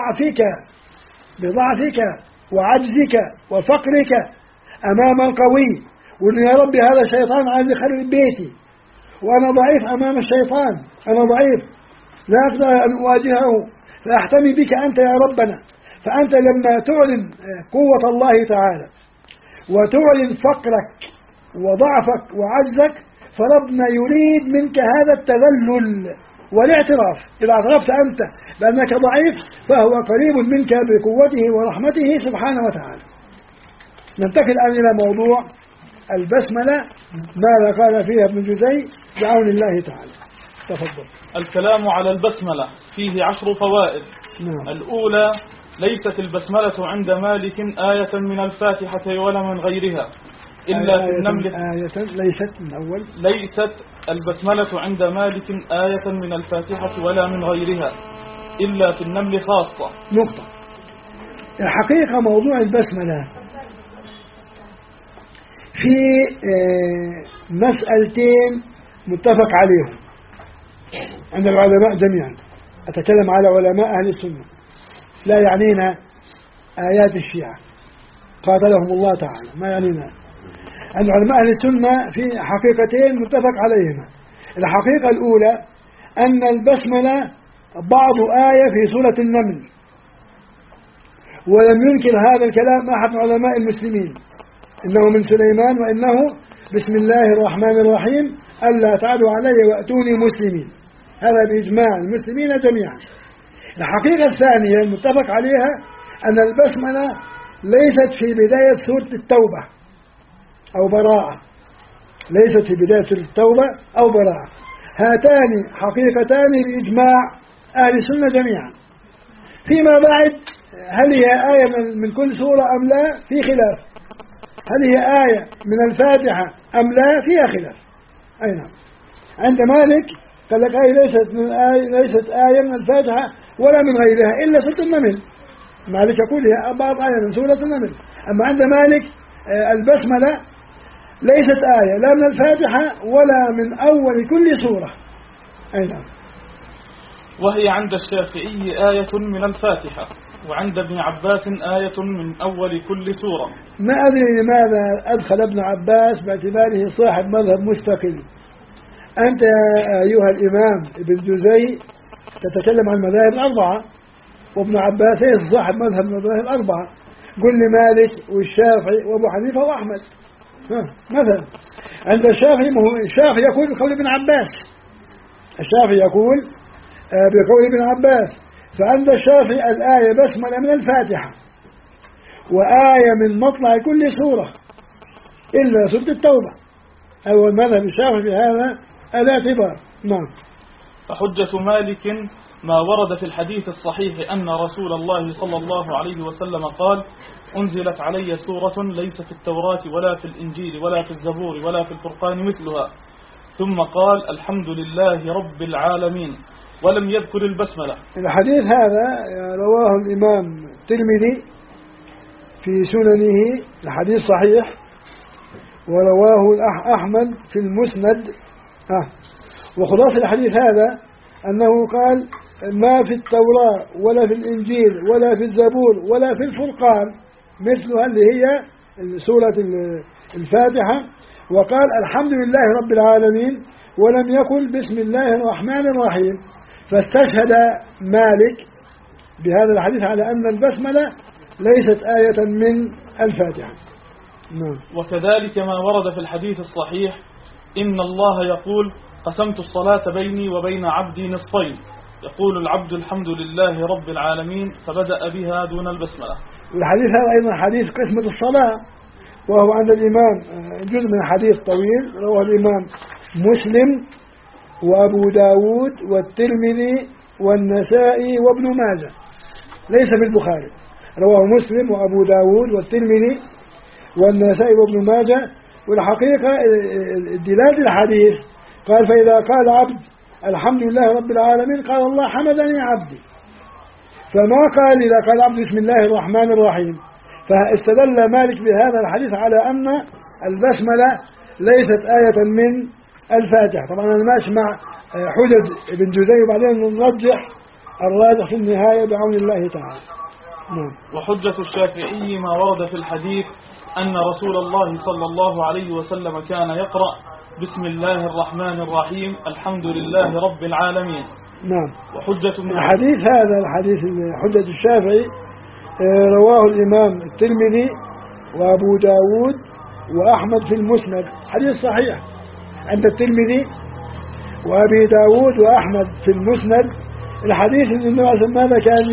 بضعفك وعجزك وفقرك أمام القوي، وإن يا ربي هذا الشيطان عايز يخرب بيتي وأنا ضعيف أمام الشيطان. أنا ضعيف لا أقدر أن أواجهه، فأحتمي بك أنت يا ربنا. فأنت لما تعلن قوة الله تعالى وتعلن فقرك وضعفك وعجزك فربنا يريد منك هذا التذلل والاعتراف. إذا اعترفت أنت بأنك ضعيف فهو قريب منك بقوته ورحمته سبحانه وتعالى. ننتقل الآن إلى موضوع البسملة، ماذا قال فيها ابن جزي بعون الله تعالى. تفضل. الكلام على البسملة فيه 10 فوائد. نعم. الأولى ليست البسملة عند مالك آية من الفاتحة ولا من غيرها إلا في النمل. ليست من أول. ليست البسملة عند مالك آية من الفاتحة ولا من غيرها إلا في النمل خاصة. نقطة. الحقيقة موضوع البسملة في مسألتين متفق عليهم عند العلماء جميعا. أتكلم على علماء أهل السنة، لا يعنينا آيات الشيعة قاتلهم الله تعالى، ما يعنينا. عند علماء أهل السنة في حقيقتين متفق عليهما. الحقيقة الأولى أن البسملة بعض آية في سورة النمل، ولم ينكر هذا الكلام أحد من علماء المسلمين، إنه من سليمان وإنه بسم الله الرحمن الرحيم ألا تعدوا علي وأتوني مسلمين، هذا بإجماع المسلمين جميعا. الحقيقة الثانية المتفق عليها أن البسملة ليست في بداية سورة التوبة أو براءة، ليست في بداية سورة التوبة أو براءة. هاتان حقيقتان بإجماع أهل السنة جميعا. فيما بعد هل هي آية من كل سورة أم لا في خلاف، هل هي آية من الفاتحة أم لا فيها خلاف. أي نعم. عند مالك قال لك آية ليست آية من الفاتحة ولا من غيرها إلا سورة النمل. مالك يقول هي بعض آية من سورة النمل. أما عند مالك البسملة ليست آية لا من الفاتحة ولا من أول كل سورة. أي نعم. وهي عند الشافعي آية من الفاتحة، وعند ابن عباس آية من أول كل سورة. ما أدري لماذا أدخل ابن عباس باعتباره صاحب مذهب مستقل. أنت أيها الإمام ابن جزي تتكلم عن المذاهب الأربعة، وابن عباس صاحب مذهب من المذاهب الأربعة. قل لي مالك والشافعي وأبو حنيفة وأحمد مثلا. عند الشافعي يقول بقول ابن عباس، الشافعي يقول بقول ابن عباس. فعند الشافعي الآية بسملة من الفاتحة وآية من مطلع كل سورة إلا سورة التوبة. أو المذهب الشافعي بهذا الاعتبار. نعم. فحجة مالك ما ورد في الحديث الصحيح أن رسول الله صلى الله عليه وسلم قال: أنزلت علي سورة ليس في التوراة ولا في الإنجيل ولا في الزبور ولا في الفرقان مثلها، ثم قال: الحمد لله رب العالمين، ولم يذكر البسملة. الحديث هذا رواه الإمام الترمذي في سننه، الحديث صحيح، ورواه أحمد في المسند. وخلاصة الحديث هذا أنه قال: ما في التوراة ولا في الإنجيل ولا في الزبور ولا في الفرقان مثلها، اللي هي سورة الفاتحة، وقال: الحمد لله رب العالمين، ولم يقل بسم الله الرحمن الرحيم. فاستشهد مالك بهذا الحديث على أن البسملة ليست آية من الفاتحة. وكذلك ما ورد في الحديث الصحيح: إن الله يقول: قسمت الصلاة بيني وبين عبدي نصفين، يقول العبد الحمد لله رب العالمين، فبدأ بها دون البسملة. والحديث هذا أيضا حديث قسمة الصلاة، وهو عند الإمام جزء من حديث طويل رواه الإمام مسلم وأبو داود والترمذي والنسائي وابن ماجه، ليس في البخاري. رواه مسلم وأبو داود والترمذي والنسائي وابن ماجه. والحقيقة دلالة الحديث قال: فإذا قال عبد الحمد لله رب العالمين قال الله حمدني عبدي. فما قال إذا قال عبد بسم الله الرحمن الرحيم. فاستدل مالك بهذا الحديث على أن البسملة ليست آية من الفاتحة. طبعا أنا ماشي مع حجج ابن جزي، وبعدين نرجح الراجح في النهاية بعون الله تعالى. وحجة الشافعي ما ورد في الحديث أن رسول الله صلى الله عليه وسلم كان يقرأ: بسم الله الرحمن الرحيم، الحمد لله رب العالمين. نعم. وحجة الحديث هذا الحديث حجة الشافعي رواه الإمام الترمذي وأبو داود وأحمد في المسند، حديث صحيح عند الترمذي وأبي داود وأحمد في المسند. الحديث أن النبي صلى الله عليه وسلم كان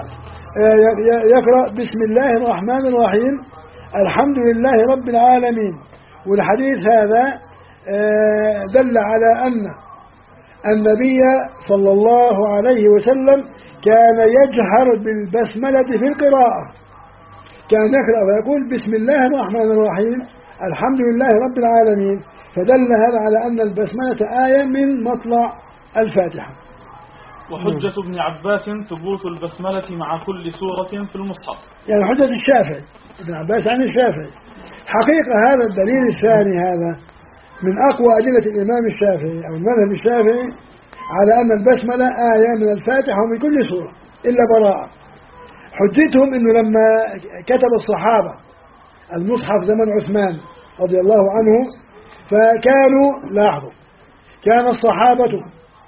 يقرأ بسم الله الرحمن الرحيم الحمد لله رب العالمين. والحديث هذا دل على أن النبي صلى الله عليه وسلم كان يجهر بالبسملة في القراءة، كان يقرأ ويقول بسم الله الرحمن الرحيم الحمد لله رب العالمين. فدل هذا على أن البسملة آية من مطلع الفاتحة. وحجة ابن عباس ثبوت البسملة مع كل سورة في المصحف. يعني حجة الشافعي، ابن عباس عن الشافعي. حقيقة هذا الدليل الثاني هذا من أقوى أدلة الإمام الشافعي أو المذهب الشافعي على أن البسملة آية من الفاتحة ومن كل سورة إلا براءة. حجتهم أنه لما كتب الصحابة المصحف زمن عثمان رضي الله عنه، فكانوا لاحظوا كان الصحابة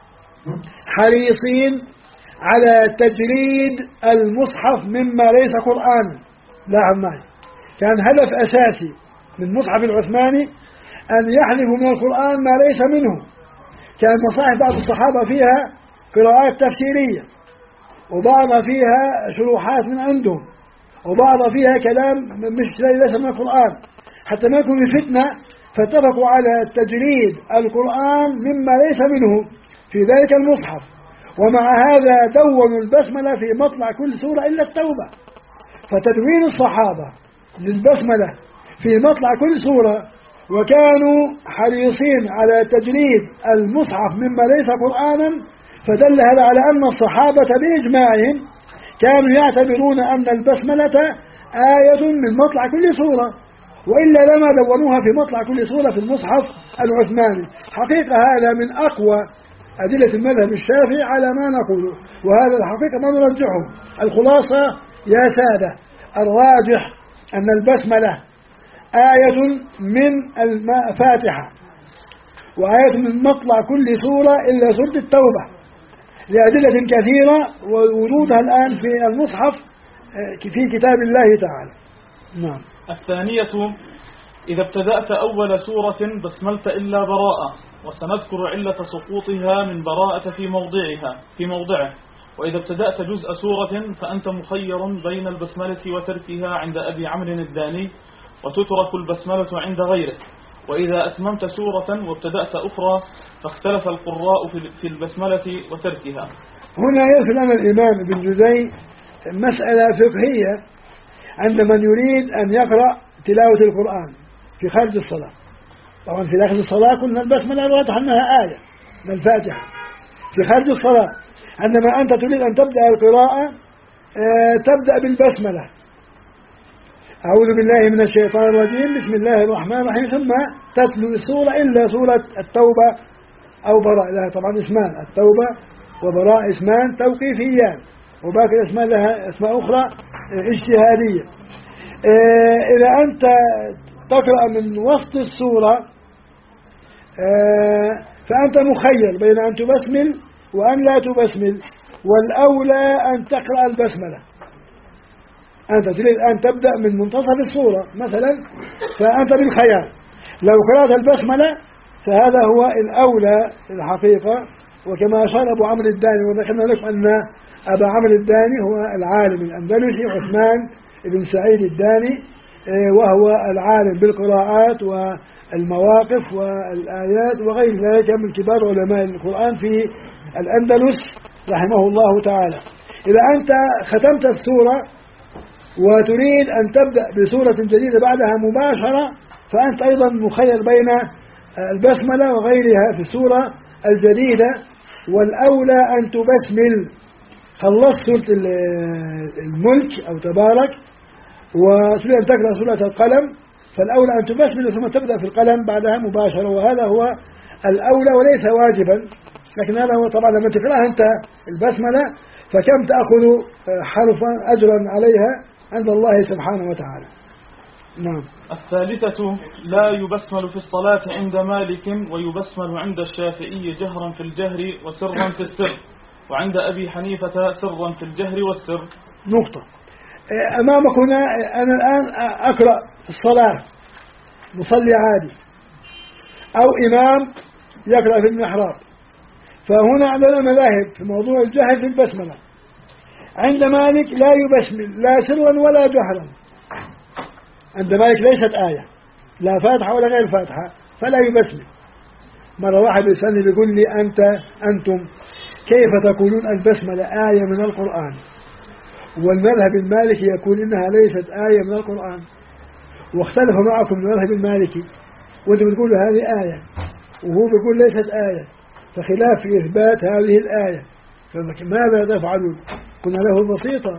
حريصين على تجريد المصحف مما ليس قرآنا. لاحظ معي، كان هدف أساسي من المصحف العثماني أن يحذفوا من القرآن ما ليس منه. كان مصاحف بعض الصحابة فيها قراءات تفسيرية، وبعضها فيها شروحات من عندهم، وبعضها فيها كلام مش ليس من القرآن، حتى ما يكون فتنة، فاتفقوا على تجريد القرآن مما ليس منه في ذلك المصحف. ومع هذا دونوا البسملة في مطلع كل سورة إلا التوبة. فتدوين الصحابة للبسملة في مطلع كل سورة، وكانوا حريصين على تجريد المصحف مما ليس قرآنا، فدل هذا على أن الصحابة بإجماعهم كانوا يعتبرون أن البسملة آية من مطلع كل سورة، وإلا لما دونوها في مطلع كل سورة في المصحف العثماني. حقيقة هذا من أقوى أدلة المذهب الشافعي على ما نقوله، وهذا الحقيقة ما نرجحه. الخلاصة يا سادة، الراجح أن البسملة آية من الفاتحة، وآية من مطلع كل سورة إلا سورة التوبة، لأدلة كثيرة وورودها الآن في المصحف في كتاب الله تعالى. نعم. الثانية: إذا ابتدأت أول سورة بسملت إلا براءة، وسنذكر علة سقوطها من براءة في موضعه. وإذا ابتدأت جزء سورة فأنت مخير بين البسملة وتركها عند أبي عمرو الداني، وتترك البسملة عند غيره. وإذا أتممت سورة وابتدأت أخرى فاختلف القراء في البسملة وتركها. هنا يذكر لنا الإمام ابن جزي مسألة فقهية عند من يريد أن يقرأ تلاوة القرآن في خارج الصلاة. طبعا في داخل الصلاة قلنا البسملة واضح أنها آية من الفاتحة. في خارج الصلاة عندما أنت تريد أن تبدأ القراءة تبدأ بالبسملة، أعوذ بالله من الشيطان الرجيم، بسم الله الرحمن الرحيم، ثم تتلو السورة إلا سورة التوبة أو براء. لها طبعا اسمان، التوبة وبراء اسمان توقيفيان، وباقي اسمان لها اسماء أخرى اجتهادية. إذا أنت تقرأ من وسط السورة فأنت مخير بين أن تبسمل وأن لا تبسمل، والأولى أن تقرأ البسملة. أنت تريد أن تبدأ من منتصف السورة مثلا، فأنت بالخيار. لو قرأت البسملة فهذا هو الأولى الحقيقة. وكما أشار أبو عمرو الداني، وذكرنا لكم أن أبا عمرو الداني هو العالم الأندلسي عثمان بن سعيد الداني، وهو العالم بالقراءات والمواقف والآيات وغير ذلك من كبار علماء القرآن في الأندلس رحمه الله تعالى. إذا أنت ختمت السورة وتريد أن تبدأ بسورة جديدة بعدها مباشرة، فأنت أيضا مخير بين البسملة وغيرها في السورة الجديدة، والأولى أن تبسمل. خلصت سورة الملك أو تبارك وتريد أن تقرأ سورة القلم، فالأولى أن تبسمل ثم تبدأ في القلم بعدها مباشرة، وهذا هو الأولى وليس واجبا. لكن هذا هو طبعا لما تقرأها أنت البسملة فكم تأخذ حرفا أجرا عليها عند الله سبحانه وتعالى. نعم. الثالثة: لا يبسمل في الصلاة عند مالك، ويبسمل عند الشافعي جهرا في الجهر وسرا في السر، وعند أبي حنيفة سرا في الجهر والسر. نقطة. أمامك هنا أنا الآن أقرأ في الصلاة مصلي عادي أو إمام يقرأ في المحراب، فهنا عندنا مذاهب في موضوع الجهر في البسملة. عند مالك لا يبسمل لا سرا ولا جهرا. عند مالك ليست آية، لا فاتحة ولا غير فاتحة، فلا يبسمل. مرة واحد يسألني بيقول لي أنتم كيف تقولون البسملة آية من القرآن، والمذهب المالكي يقول إنها ليست آية من القرآن، واختلف معكم المذهب المالكي وأنتم بتقولوا هذه آية وهو بيقول ليست آية، فخلاف في إثبات هذه الآية، فماذا تفعلون؟ قلنا له بسيطة،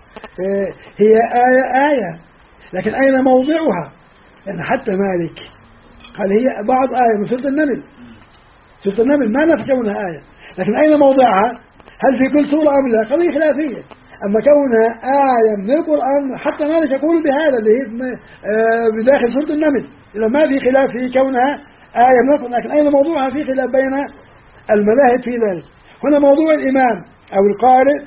هي آية لكن أين موضعها؟ يعني حتى مالك قال هي بعض آية من سورة النمل. سورة النمل ما نفي كونها آية، لكن أين موضعها؟ هل في كل سورة أم لا؟ قضية خلافية. أما كونها آية من القرآن حتى مالك يقول بهذا اللي هي بداخل سورة النمل، إذا ما في خلاف في كونها آية من القرآن، لكن أين موضوعها؟ في خلاف بين المذاهب في ذلك. هنا موضوع الإمام أو القارئ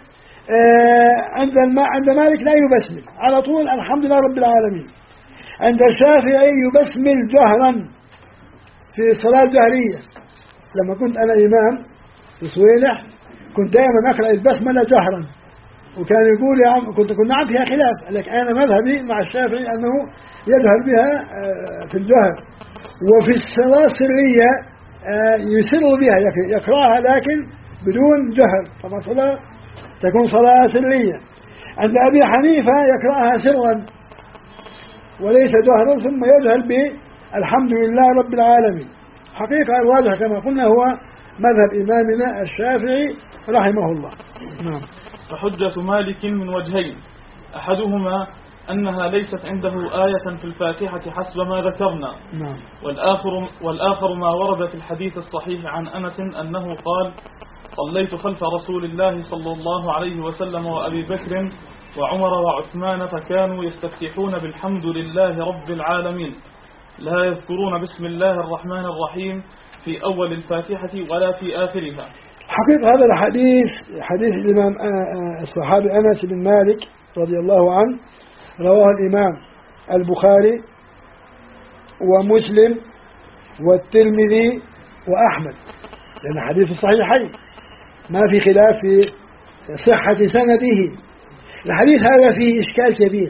عند مالك لا يبسمل على طول الحمد لله رب العالمين. عند الشافعي يبسمل جهرا في الصلاة الجهرية لما كنت أنا إمام في صويلح كنت دائما أقرأ البسملة جهرا، وكان يقول يا عم كنا عم فيها خلاف، لكن أنا مذهبي مع الشافعي أنه يجهر بها في الجهر، وفي الصلاة السرية يسر بها يقرأها لكن بدون جهر، طبعا صلاة تكون صلاة سرية. عند أبي حنيفة يقرأها سرا وليس جهرا ثم يجهر بالحمد لله رب العالمين. حقيقة الراجح كما قلنا هو مذهب إمامنا الشافعي رحمه الله. نعم. فحجة مالك من وجهين، أحدهما أنها ليست عنده آية في الفاتحة حسب ما ذكرنا. نعم. والآخر ما ورد في الحديث الصحيح عن أنس أنه قال: صليت خلف رسول الله صلى الله عليه وسلم وأبي بكر وعمر وعثمان فكانوا يستفتحون بالحمد لله رب العالمين لا يذكرون بسم الله الرحمن الرحيم في أول الفاتحة ولا في آخرها. حقيقة هذا الحديث حديث الإمام الصحابي أنس بن مالك رضي الله عنه رواه الإمام البخاري ومسلم والترمذي وأحمد، لأن حديث الصحيحين ما في خلاف في صحة سنده. الحديث هذا فيه إشكال كبير.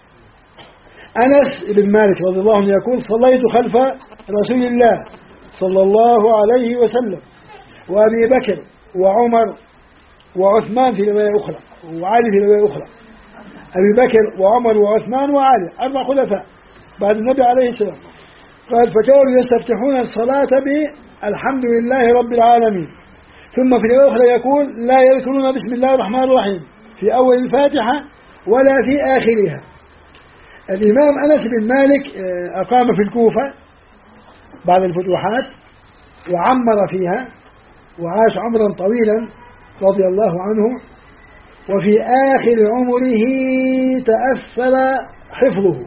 أنس بن مالك رضي الله عنه يقول: صليت خلف رسول الله صلى الله عليه وسلم وأبي بكر وعمر وعثمان في رواية أخرى وعلي في رواية أخرى، أبي بكر وعمر وعثمان وعلي 4 خلفاء بعد النبي عليه السلام. قال: فكانوا يستفتحون الصلاة بالحمد لله رب العالمين، ثم في رواية أخرى يقول: لا يذكرون بسم الله الرحمن الرحيم في أول الفاتحة ولا في آخرها. الإمام أنس بن مالك أقام في الكوفة بعد الفتوحات وعمر فيها وعاش عمرا طويلا رضي الله عنه، وفي آخر عمره تأثر حفظه،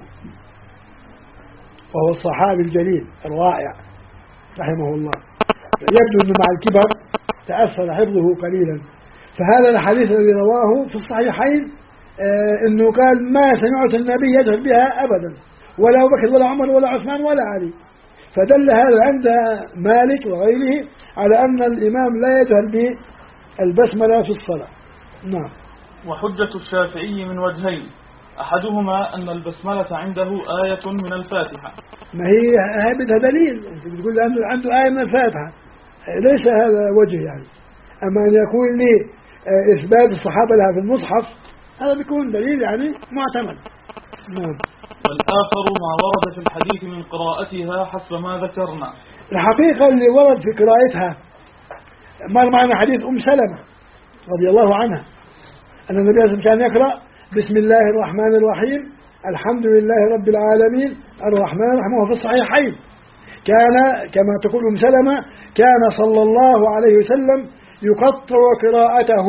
وهو الصحابي الجليل الرائع رحمه الله. يبدو أنه مع الكبر تأثر حفظه قليلا. فهذا الحديث الذي رواه في الصحيحين أنه قال: ما سمعت النبي يجهر بها أبدا، ولا أبو بكر ولا عمر ولا عثمان ولا علي. فدل هذا عند مالك وغيره على أن الإمام لا يجهر بالبسملة في الصلاة. نعم. وحجة الشافعي من وجهين، أحدهما أن البسملة عنده آية من الفاتحة. ما هي بدها دليل، أنت بتقول عنده آية من الفاتحة، ليس هذا وجه يعني. أما أن يكون لي إثبات الصحابة لها في المصحف هذا بيكون دليل يعني معتمد. نعم. والآخر ما ورد في الحديث من قراءتها حسب ما ذكرنا. الحقيقة اللي ورد في قراءتها مر معنا حديث سلمة رضي الله عنها أن النبي صلى الله عليه وسلم كان يقرأ: بسم الله الرحمن الرحيم الحمد لله رب العالمين الرحمن الرحيم، وهو في الصحيحين. كان كما تقول سلمة كان صلى الله عليه وسلم يقطع قراءته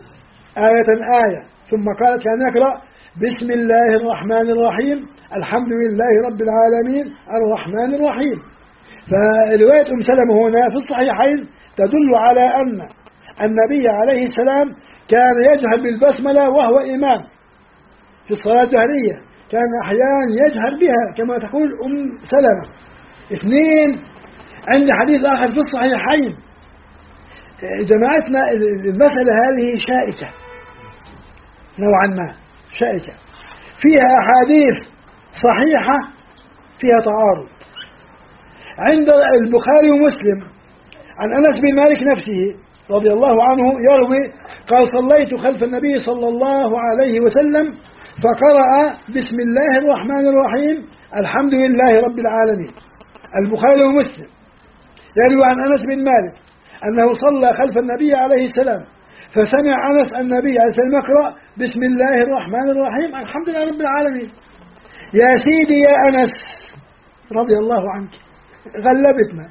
آية ثم قالت كان يقرأ: بسم الله الرحمن الرحيم الحمد لله رب العالمين الرحمن الرحيم. فرواية سلمة هنا في الصحيحين تدل على أن النبي عليه السلام كان يجهر بالبسملة وهو إمام في الصلاة الجهرية، كان أحيانا يجهر بها كما تقول سلمة. 2 عند حديث آخر في الصحيحين. جماعتنا المسألة هذه شائكة نوعا ما، شائكة فيها أحاديث صحيحة فيها تعارض. عند البخاري ومسلم عن أنس بن مالك نفسه رضي الله عنه يروي قال: صليت خلف النبي صلى الله عليه وسلم فقرأ بسم الله الرحمن الرحيم الحمد لله رب العالمين. البخاري ومسلم يروي عن أنس بن مالك أنه صلى خلف النبي عليه السلام فسمع أنس النبي عليه السلام يقرأ بسم الله الرحمن الرحيم الحمد لله رب العالمين. يا سيدي يا أنس رضي الله عنك غلبتنا،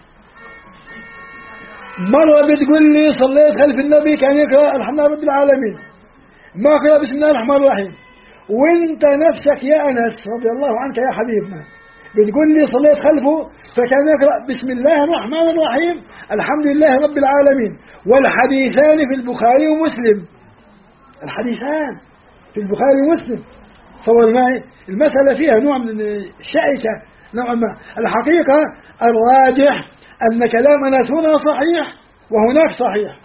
مرة بتقول لي صليت خلف النبي كان يقرأ الحمد لله رب العالمين، ما قرأ بسم الله الرحمن الرحيم، وانت نفسك يا أنس رضي الله عنك يا حبيبنا بتقول لي صليت خلفه فكان يقرأ بسم الله الرحمن الرحيم الحمد لله رب العالمين. والحديثان في البخاري ومسلم، الحديثان في البخاري ومسلم. صور معي المسألة فيها نوع من الشائكة نوعا ما. الحقيقة الراجح أن كلام أنس هنا صحيح وهناك صحيح.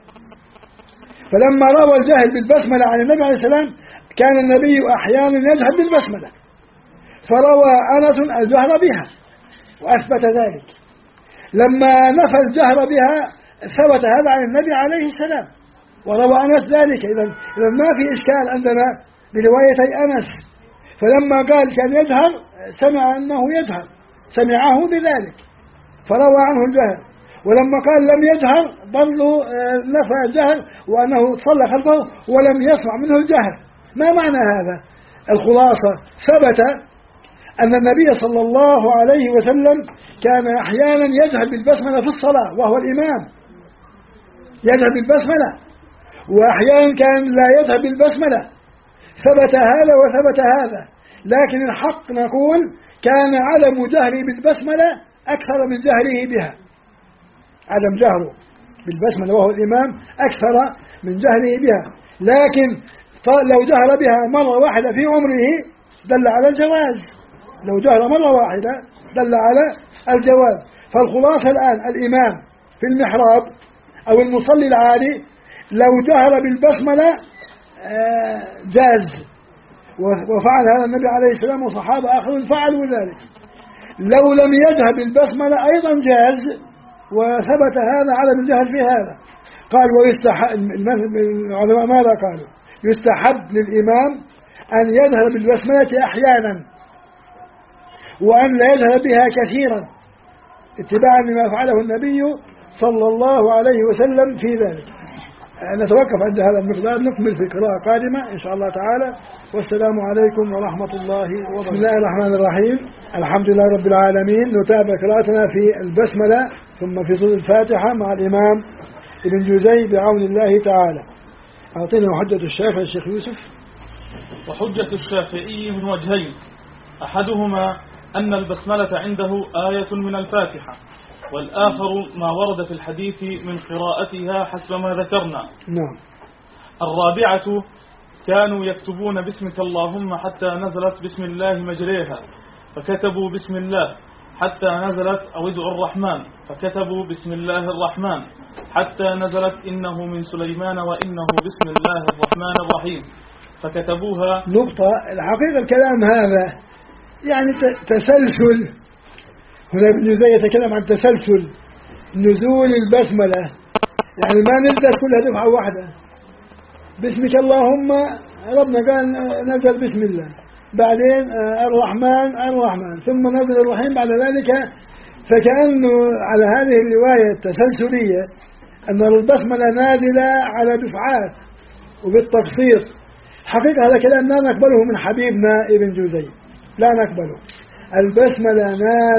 فلما روى الجاهل بالبسملة عن النبي عليه السلام كان النبي أحيانا يجهر بالبسملة، فروى أنس الجهر بها وأثبت ذلك. لما نفى الجهر بها ثبت هذا عن النبي عليه السلام وروى أنس ذلك. إذا ما في إشكال عندنا بروايتي أنس. فلما قال كان يجهر سمع أنه يجهر، سمعه بذلك فروى عنه الجهر، ولما قال لم يجهر برضو نفى الجهر وأنه صلى خلفه ولم يسمع منه الجهر. ما معنى هذا؟ الخلاصة ثبت أن النبي صلى الله عليه وسلم كان أحيانا يجهر بالبسملة في الصلاة وهو الإمام، يجهر بالبسملة، وأحيانا كان لا يجهر بالبسملة. ثبت هذا وثبت هذا، لكن الحق نقول كان عدم جهره بالبسملة أكثر من جهره بها. عدم جهره بالبسملة وهو الإمام أكثر من جهره بها، لكن لو جهر بها مرة واحدة في عمره دل على الجواز. لو جهر مرة واحدة دل على الجواز. فالخلاصة الآن الإمام في المحراب أو المصلي العادي لو جهر بالبسملة جاز، وفعل هذا النبي عليه السلام وصحابة آخرون فعلوا ذلك. لو لم يجهر بالبسملة أيضا جاز، وثبت هذا عدم الجهل في هذا. قال ويستحب، العلماء ماذا قالوا؟ يستحب للإمام أن يجهر بالبسملة أحيانا وأن لا يجهر بها كثيرا اتباعا لما فعله النبي صلى الله عليه وسلم في ذلك. نتوقف عند هذا المقدار، نكمل في قراءة قادمة إن شاء الله تعالى. والسلام عليكم ورحمة الله وبركاته. بسم الله الرحمن الرحيم. الحمد لله رب العالمين. نتابع قراءتنا في البسملة ثم في سورة الفاتحة مع الإمام ابن جوزي بعون الله تعالى. أعطينا حجة الشافعي الشيخ يوسف. وحجة الشافعي من وجهين، أحدهما أن البسملة عنده آية من الفاتحة، والآخر ما ورد في الحديث من قراءتها حسب ما ذكرنا. نعم. الرابعة كانوا يكتبون باسمك اللهم حتى نزلت بسم الله مجريها فكتبوا بسم الله، حتى نزلت أو ادعوا الرحمن فكتبوا بسم الله الرحمن، حتى نزلت إنه من سليمان وإنه بسم الله الرحمن الرحيم فكتبوها. نقطة. الحقيقة الكلام هذا يعني تسلسل. هنا ابن جوزي يتكلم عن تسلسل نزول البسملة، يعني ما نزل كلها دفعة واحدة. باسمك اللهم ربنا قال نزل بسم الله، بعدين الرحمن ثم نزل الرحيم بعد ذلك. فكأنه على هذه الرواية التسلسلية أن البسملة نازلة على دفعات وبالتقسيط. حقيقة هذا كلام لا نقبله من حبيبنا ابن جوزي، لا نقبله. البسملة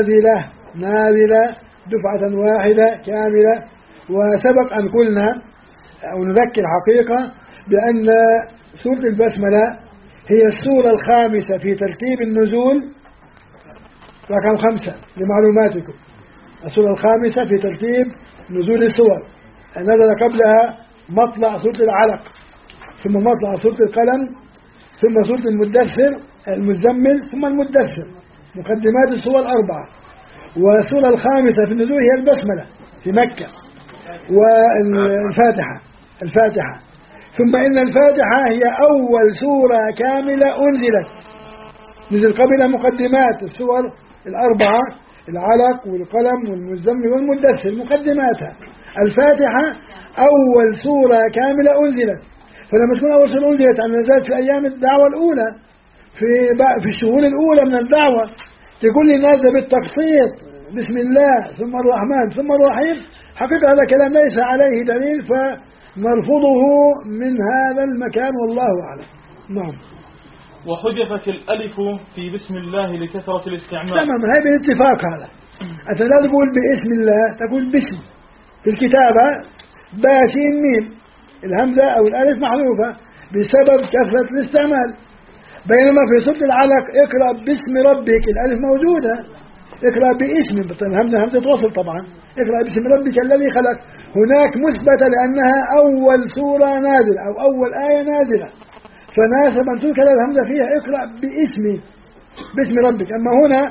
نازلة دفعة واحدة كاملة. وسبق أن قلنا أو نذكر حقيقة بأن سورة البسملة هي السورة الخامسة في ترتيب النزول، رقم 5 لمعلوماتكم. السورة الخامسة في ترتيب نزول السور. نزل قبلها مطلع سورة العلق، ثم مطلع سورة القلم، ثم سورة المزمل، ثم المدثر. مقدمات السور 4. والسورة الخامسة في النزول هي البسملة في مكة، والفاتحة. ثم إن الفاتحة هي أول سورة كاملة أنزلت، نزل قبل مقدمات السور 4: العلق والقلم والمزمل والمدثر، مقدماتها. الفاتحة أول سورة كاملة أنزلت. فلما تكون أول سورة أنزلت عن نزلت في أيام الدعوة الأولى، في الشهور الأولى من الدعوة، تقول لي نازل بالتقسيط بسم الله ثم الرحمن ثم الرحيم. حقيقة هذا كلام ليس عليه دليل، فنرفضه من هذا المكان والله أعلم. نعم. وحذفت الألف في بسم الله لكثرة الاستعمال. تمام، هذا بالاتفاق. هذا أنت لا تقول باسم الله، تقول باسم. في الكتابة باشين ميم، الهمزة أو الألف محذوفة بسبب كثرة الاستعمال. بينما في سورة العلق اقرأ باسم ربك، الألف موجودة. اقرأ باسم، طيب همزة وصل طبعا. اقرأ باسم ربك الذي خلق، هناك مثبتة لأنها أول سورة نازلة أو أول آية نازلة، فناسب أن تذكر الهمزة فيها. اقرأ باسم ربك. أما هنا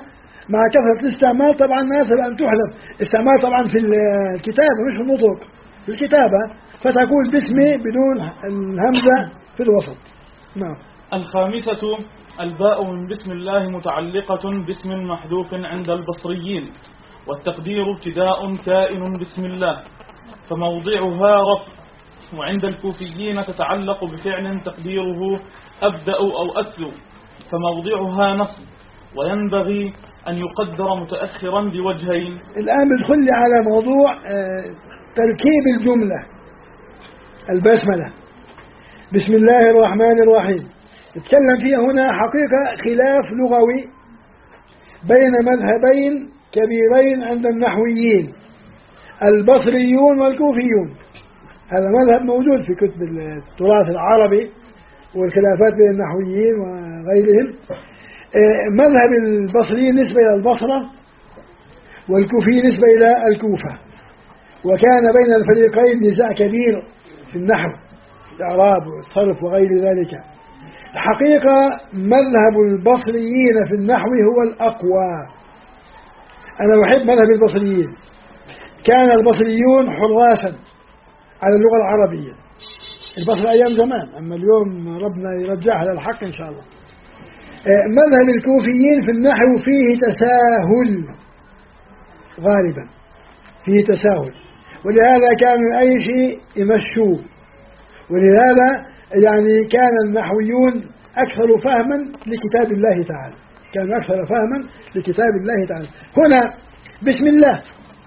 مع كثرة الاستعمال طبعا ناسب أن تحذف. استعمال طبعا في الكتابة مش في النطق، في الكتابة، فتقول باسمي بدون الهمزة في الوسط. نعم. الخامسة الباء من بسم الله متعلقة باسم محذوف عند البصريين، والتقدير ابتداء كائن بسم الله، فموضعها رفع. وعند الكوفيين تتعلق بفعل تقديره أبدأ أو أتلو، فموضعها نصب، وينبغي أن يقدر متأخرا بوجهين. الآن بدخل لي على موضوع تركيب الجملة. البسملة بسم الله الرحمن الرحيم نتكلم فيها هنا حقيقة خلاف لغوي بين مذهبين كبيرين عند النحويين، البصريون والكوفيون. هذا مذهب موجود في كتب التراث العربي والخلافات بين النحويين وغيرهم. مذهب البصريين نسبة إلى البصرة، والكوفي نسبة إلى الكوفة، وكان بين الفريقين نزاع كبير في النحو، الإعراب والصرف وغير ذلك. الحقيقة مذهب البصريين في النحو هو الأقوى. أنا بحب مذهب البصريين. كان البصريون حراسا على اللغة العربية، البصر أيام زمان، أما اليوم ربنا يرجعها للحق إن شاء الله. مذهب الكوفيين في النحو فيه تساهل غالبا، فيه تساهل، ولهذا كانوا أي شيء يمشوه، ولهذا يعني كان النحويون أكثر فهما لكتاب الله تعالى، كانوا أكثر فهما لكتاب الله تعالى. هنا بسم الله،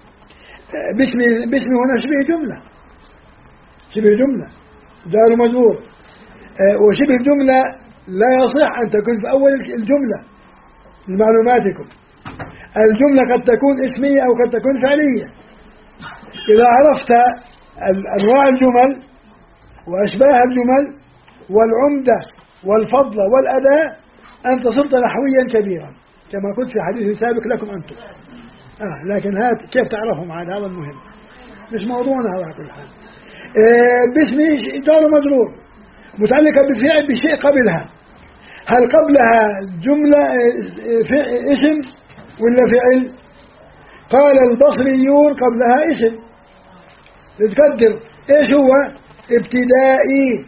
بسم هنا شبه جملة، شبه جملة جار مجرور، وشبه جملة لا يصح أن تكون في أول الجملة لمعلوماتكم. الجملة قد تكون اسمية أو قد تكون فعلية. إذا عرفت أنواع الجمل وأشباه الجمل والعمدة والفضل والأداء أنت صرت نحويا كبيرا، كما قلت في حديث سابق لكم أنتم. لكن هات كيف تعرفهم عاد، هذا المهم، مش موضوعنا على كل حال. باسم جار مجرور متعلقة بفعل بشيء قبلها. هل قبلها جملة اسم ولا فعل؟ قال البصريون قبلها اسم، تقدر ايش هو؟ ابتدائي،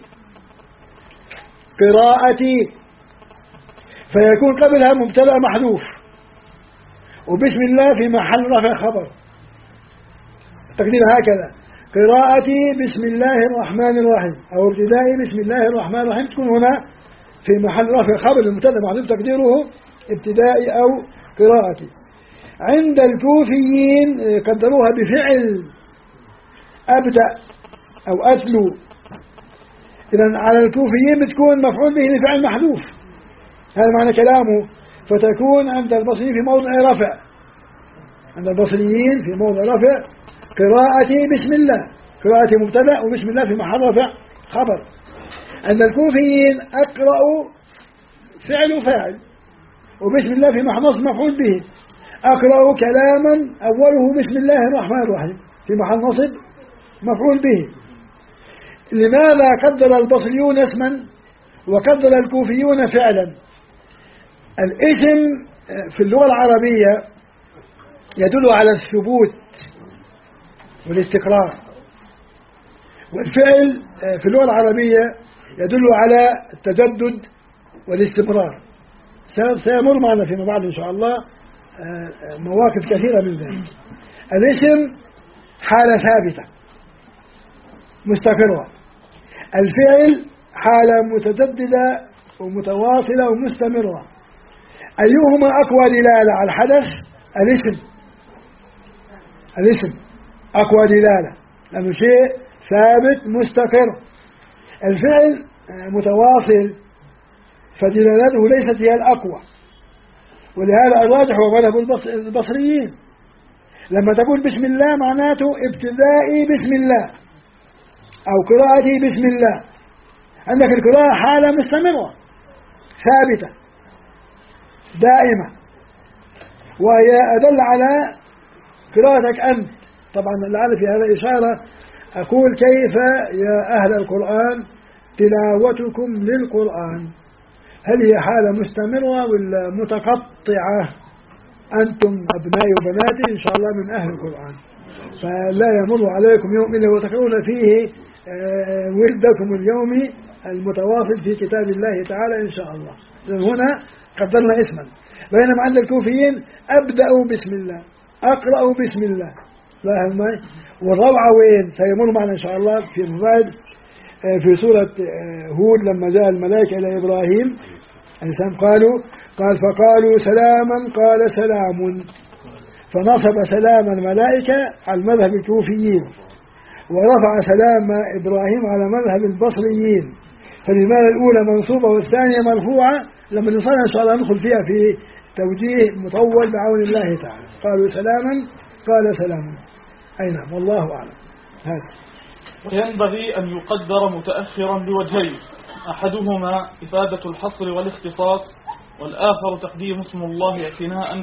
قراءتي، فيكون قبلها مبتدأ محذوف، وبسم الله في محل رفع خبر، التقدير هكذا: قراءتي بسم الله الرحمن الرحيم، أو ابتدائي بسم الله الرحمن الرحيم، تكون هنا في محل رفع خبر المبتدأ محذوف تقديره ابتدائي أو قراءتي. عند الكوفيين قدروها بفعل أبدأ أو أتلو. إذن على الكوفيين بتكون مفعول به لفعل محذوف، هذا معنى كلامه، فتكون عند البصريين في موضع رفع، عند البصريين في موضع رفع قراءتي بسم الله، قراءتي مبتدأ وبسم الله في محل رفع خبر. عند الكوفيين أقرأ فعل وفاعل، وبسم الله في محل نصب مفعول به. أقرأ كلاما أوله بسم الله الرحمن الرحيم في محل نصب مفعول به. لماذا قدر البصريون اسما وقدر الكوفيون فعلا؟ الاسم في اللغة العربية يدل على الثبوت والاستقرار، والفعل في اللغة العربية يدل على التجدد والاستمرار. سيمر معنا فيما بعد إن شاء الله مواقف كثيرة من ذلك. الاسم حالة ثابتة مستقرة، الفعل حالة متجددة ومتواصلة ومستمرة. أيهما أقوى دلالة على الحدث؟ الاسم أقوى دلالة، لأنه شيء ثابت مستقر. الفعل متواصل، فدلالته ليست هي الأقوى، ولهذا الراجح هو مذهب البصريين. لما تقول بسم الله معناته ابتدائي بسم الله أو قراءتي بسم الله، عندك القراءة حالة مستمرة ثابتة دائمة، وهي أدل على قراءتك أنت. طبعا لعل في هذا إشارة، أقول كيف يا أهل القرآن تلاوتكم للقرآن، هل هي حالة مستمرة ولا متقطعة؟ أنتم أبنائي وبناتي إن شاء الله من أهل القرآن، فلا يمر عليكم يوم إلا وتقرؤون فيه وردكم اليومي المتواصل في كتاب الله تعالى إن شاء الله. هنا قدرنا اسما، بينما عند الكوفيين أبدأوا بسم الله، أقرأوا بسم الله. والروعة وين سيمر معنا إن شاء الله في الفوائد في سورة هود لما جاء الملائكة إلى إبراهيم الإنسان قال فقالوا سلاما قال سلام، فنصب سلام الملائكة على مذهب الكوفيين، ورفع سلام إبراهيم على مذهب البصريين، فالإمالة الأولى منصوبة والثانية مرفوعة. لما نصل إن شاء الله ندخل فيها في توجيه مطول بعون الله تعالى. قالوا سلاما قال سلام. أي نعم، والله أعلم. هذا وينبغي أن يقدر متأخرا بوجهين، أحدهما إفادة الحصر والاختصاص، والآخر تقديم اسم الله اعتناء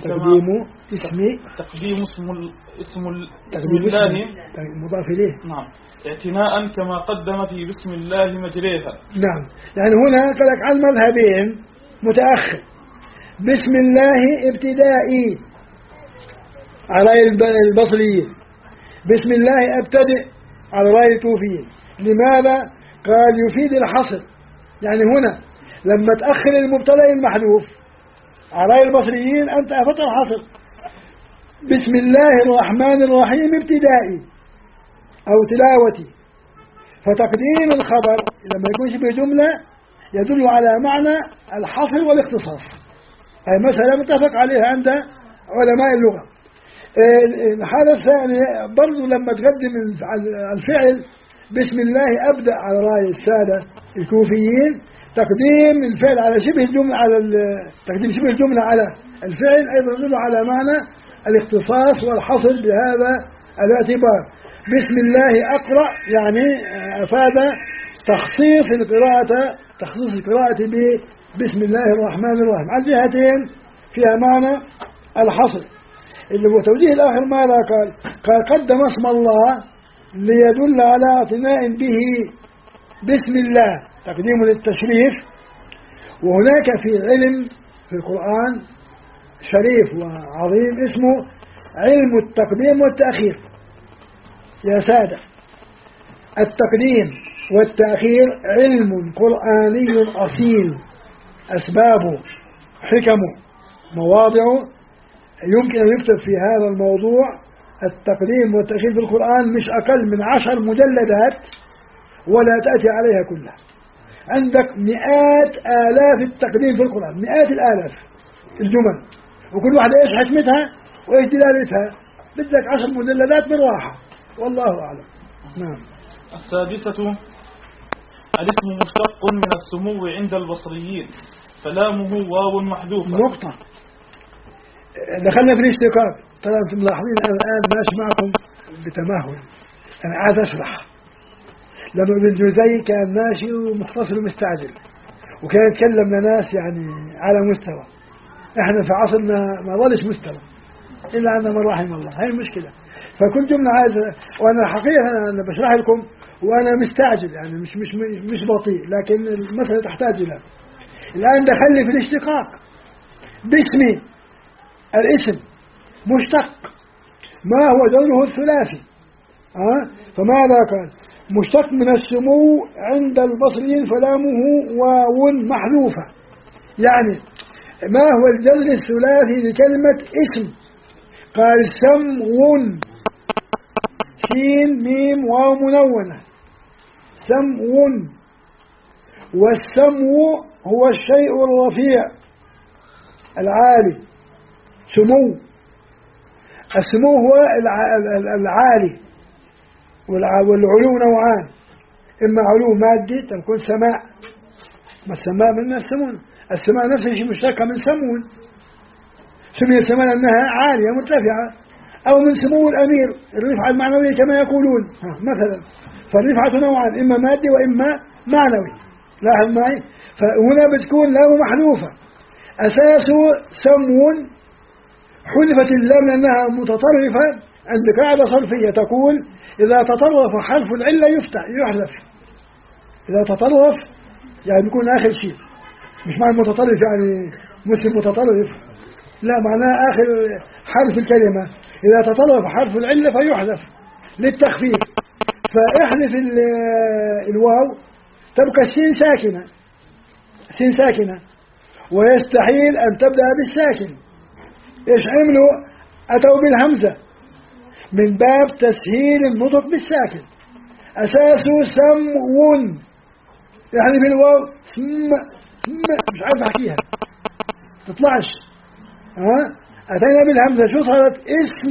تقديم اسم الله مضاف إليه. نعم، اعتناء كما قدم في بسم الله مجريها. نعم، يعني هنا قالك عن مذهبين متأخر، بسم الله ابتدائي على البصريين، بسم الله ابتدئ على رأي الكوفيين. لماذا؟ قال يفيد الحصر، يعني هنا لما تأخر المبتدأ المحذوف على رأي البصريين أنت أفدت الحصر. بسم الله الرحمن الرحيم ابتدائي أو تلاوتي، فتقديم الخبر لما يكون شبه جملة يدل على معنى الحصر والاختصاص. هذه مسألة متفق عليها عند علماء اللغة. هذا الثاني برضو لما تقدم الفعل بسم الله أبدأ على رأي السادة الكوفيين، تقديم الفعل على شبه الجملة تقديم شبه الجملة على الفعل أيضا يدل على معنى الاختصاص والحصر بهذا الاعتبار. بسم الله أقرأ يعني أفاد تخصيص القراءة بسم الله الرحمن الرحيم على جهتين فيها معنى الحصر. اللي هو توجيه الآخر ماذا قال قدم اسم الله ليدل على اعتناء به بسم الله تقديم للتشريف. وهناك في علم في القرآن شريف وعظيم اسمه علم التقديم والتأخير. يا سادة، التقديم والتأخير علم قرآني أصيل، أسبابه حكمه مواضعه يمكن أن يكتب في هذا الموضوع. التقديم والتأخير في القرآن مش أقل من 10 مجلدات ولا تأتي عليها كلها. عندك مئات آلاف التقديم في القرآن، مئات الآلاف الجمل، وكل واحدة إيش حكمتها وإيش دلالتها. بدك 10 مجلدات بالراحة، والله أعلم. نعم. السادسة الاسم مشتق من السمو عند البصريين، فلامه واو محذوفة. نقطة. دخلنا في الاشتقاق. طبعا انتم ملاحظين أنا الآن ماشي معكم بتمهل، أنا عايز أشرح. لما ابن الجوزي كان ماشي ومختصر ومستعجل، وكان يتكلم لناس يعني على مستوى. احنا في عصرنا ما ظلش مستوى إلا أن من رحم الله. هاي المشكلة. فكل جملة عايزة، وأنا حقيقة أنا بشرح لكم وأنا مستعجل، يعني مش بطيء، لكن المسألة تحتاج إلى. الآن دخلني في الاشتقاق. باسمي الاسم مشتق، ما هو دوره الثلاثي. فماذا قال؟ مشتق من السمو عند البصريين، فلامه واو محذوفة. يعني ما هو الجذر الثلاثي لكلمة اسم؟ قال سمو، سين ميم واو منونة، سمو. والسمو هو الشيء الرفيع العالي، سمو. السمو هو العالي، والعلو نوعان، إما علو مادي تكون سماء، ما السماء منها السمون. السماء نفسها شيء مشتقة من سمون، سمي السماء أنها عالية مرتفعة، أو من سمو الأمير الرفعة المعنوية كما يقولون مثلا. فالرفعة نوعان، إما مادي وإما معنوي. لاحظ معي، فهنا بتكون لام محذوفة. أساس سمو، حذفت اللام لأنها متطرفة عند قاعدة صرفية تقول إذا تطرف حرف العلة يحذف. إذا تطرف يعني بيكون آخر شيء، مش معنى متطرف يعني مسلم متطرف، لا، معناه آخر حرف الكلمة، إذا تطرف حرف العلة فيحذف للتخفيف، فاحذف الواو تبقى السين ساكنة، سين ساكنة، ويستحيل أن تبدأ بالساكن. إيش عملوا؟ أتوا بالهمزة من باب تسهيل النطق بالساكن. أساسه سمو، يعني في الواو مش عارف أحكيها تطلعش. أتينا بالهمزة شو صارت؟ اسم.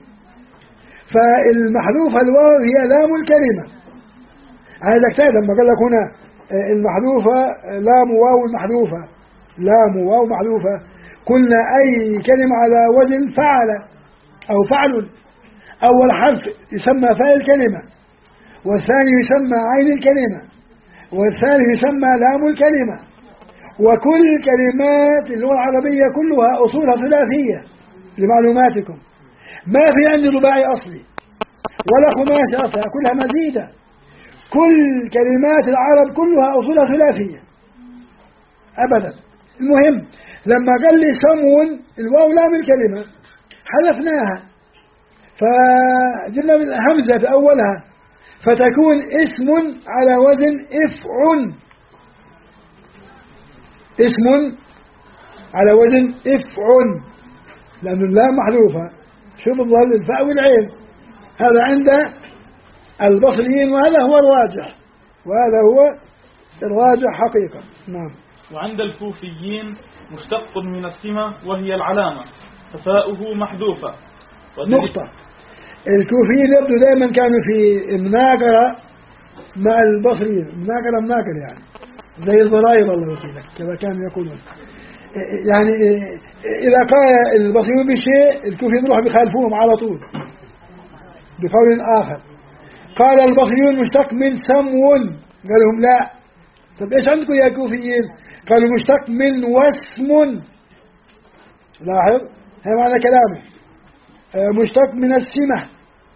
فالمحذوفة الواو هي لام الكلمة. هذا كتاب لما قال لك هنا المحذوفة لام واو المحذوفة، لام واو محذوفة، قلنا أي كلمة على وزن فعل أو فعل. أول حرف يسمى فاء الكلمة، والثاني يسمى عين الكلمة، والثالث يسمى لام الكلمة. وكل كلمات اللغة العربية كلها أصولها ثلاثية لمعلوماتكم، ما في عندي رباعي أصلي ولا خماسي أصلي، كلها مزيدة. كل كلمات العرب كلها أصولها ثلاثية أبدا. المهم لما قال لي سمو الواو لام الكلمة حذفناها، فجبنا من همزة في أولها فتكون اسم على وزن افعل، اسم على وزن افعل، لأن اللام محذوفة. شوف الظل الفاء والعين، هذا عند البصريين وهذا هو الراجح، وهذا هو الراجح حقيقة. نعم. وعند الكوفيين مشتق من السمة وهي العلامة، ففاؤه محذوفة. نقطة. الكوفيين يبدو دائما كانوا في مناقرة مع البصريين، مناقرة يعني زي الضرائب الله يوفقك كما كانوا يقولون. يعني إذا قال البصريون بشيء الكوفيين يروحوا بيخالفوهم على طول بقول آخر. قال البصريون مشتق من سمو، قال لهم لا. طب إيش عندكم يا كوفيين؟ قالوا مشتق من واسم. لاحظ هذا معنى كلامه. مشتق من السمة،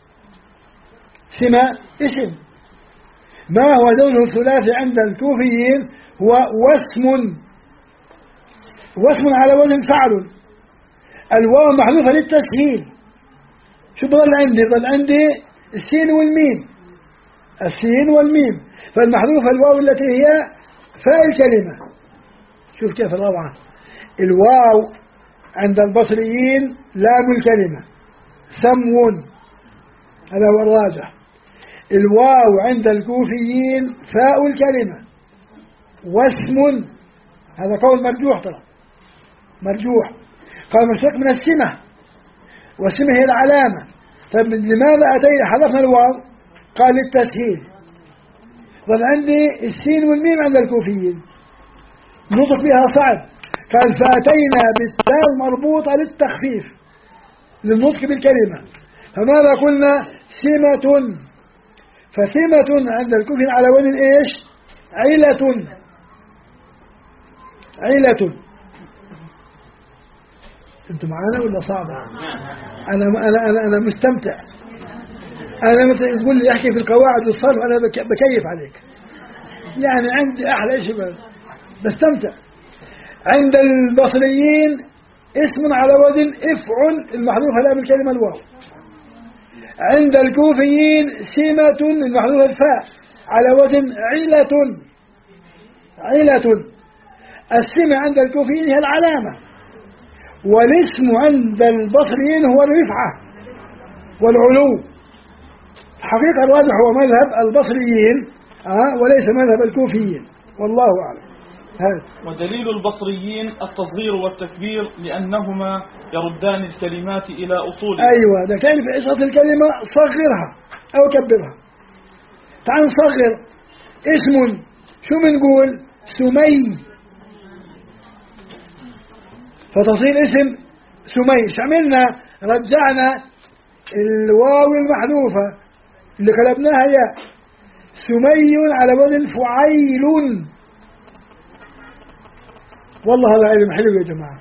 سمة اسم. ما هو زوجه الثلاثي عند الكوفيين؟ هو واسم، واسم على وزن فعل. الواو محذوفة للتسهيل. شو بضل عندي؟ ضل عندي السين والميم، السين والميم، فالمحذوفة الواو التي هي فاء الكلمة. شوف كيف الروعة. الواو عند البصريين لام الكلمة سمو، هذا هو الراجح. الواو عند الكوفيين فاء الكلمة واسم، هذا قول مرجوح، ترى مرجوح. قال مشتق من السمة، والسمة هي العلامة. طيب لماذا أتينا حذفنا الواو؟ قال للتسهيل. ظل عندي السين والميم عند الكوفيين نطق بها صعب، قال فأتينا بالتاء المربوطة للتخفيف للنطق بالكلمة. فماذا قلنا؟ سمة. فسمة عند الكوفيين على وزن ايش؟ عيلة، عيلة. انتم معانا ولا صعبة؟ أنا مستمتع. أنا مثل تقول لي احكي في القواعد والصرف أنا بكيف عليك، يعني عندي أحلى شيء بستمتع. عند البصريين اسم على وزن افعل المحذوفة لا بالكلمة الواو. عند الكوفيين سمة المحذوفة الفاء على وزن عيلة، عيلة. السمة عند الكوفيين هي العلامة، والاسم عند البصريين هو الرفعة والعلو. حقيقة الراجح هو مذهب البصريين وليس مذهب الكوفيين، والله أعلم. ودليل البصريين التصغير والتكبير لأنهما يردان الكلمات إلى أصولها. أيوة، ده كان في عصرة الكلمة صغرها أو كبرها. تعال نصغر اسم، شو بنقول؟ سمي، فتصير اسم سمي. شو عملنا؟ رجعنا الواو المحذوفة اللي قلبناها ياء، سمي على وزن فعيل. والله هذا علم حلو يا جماعة،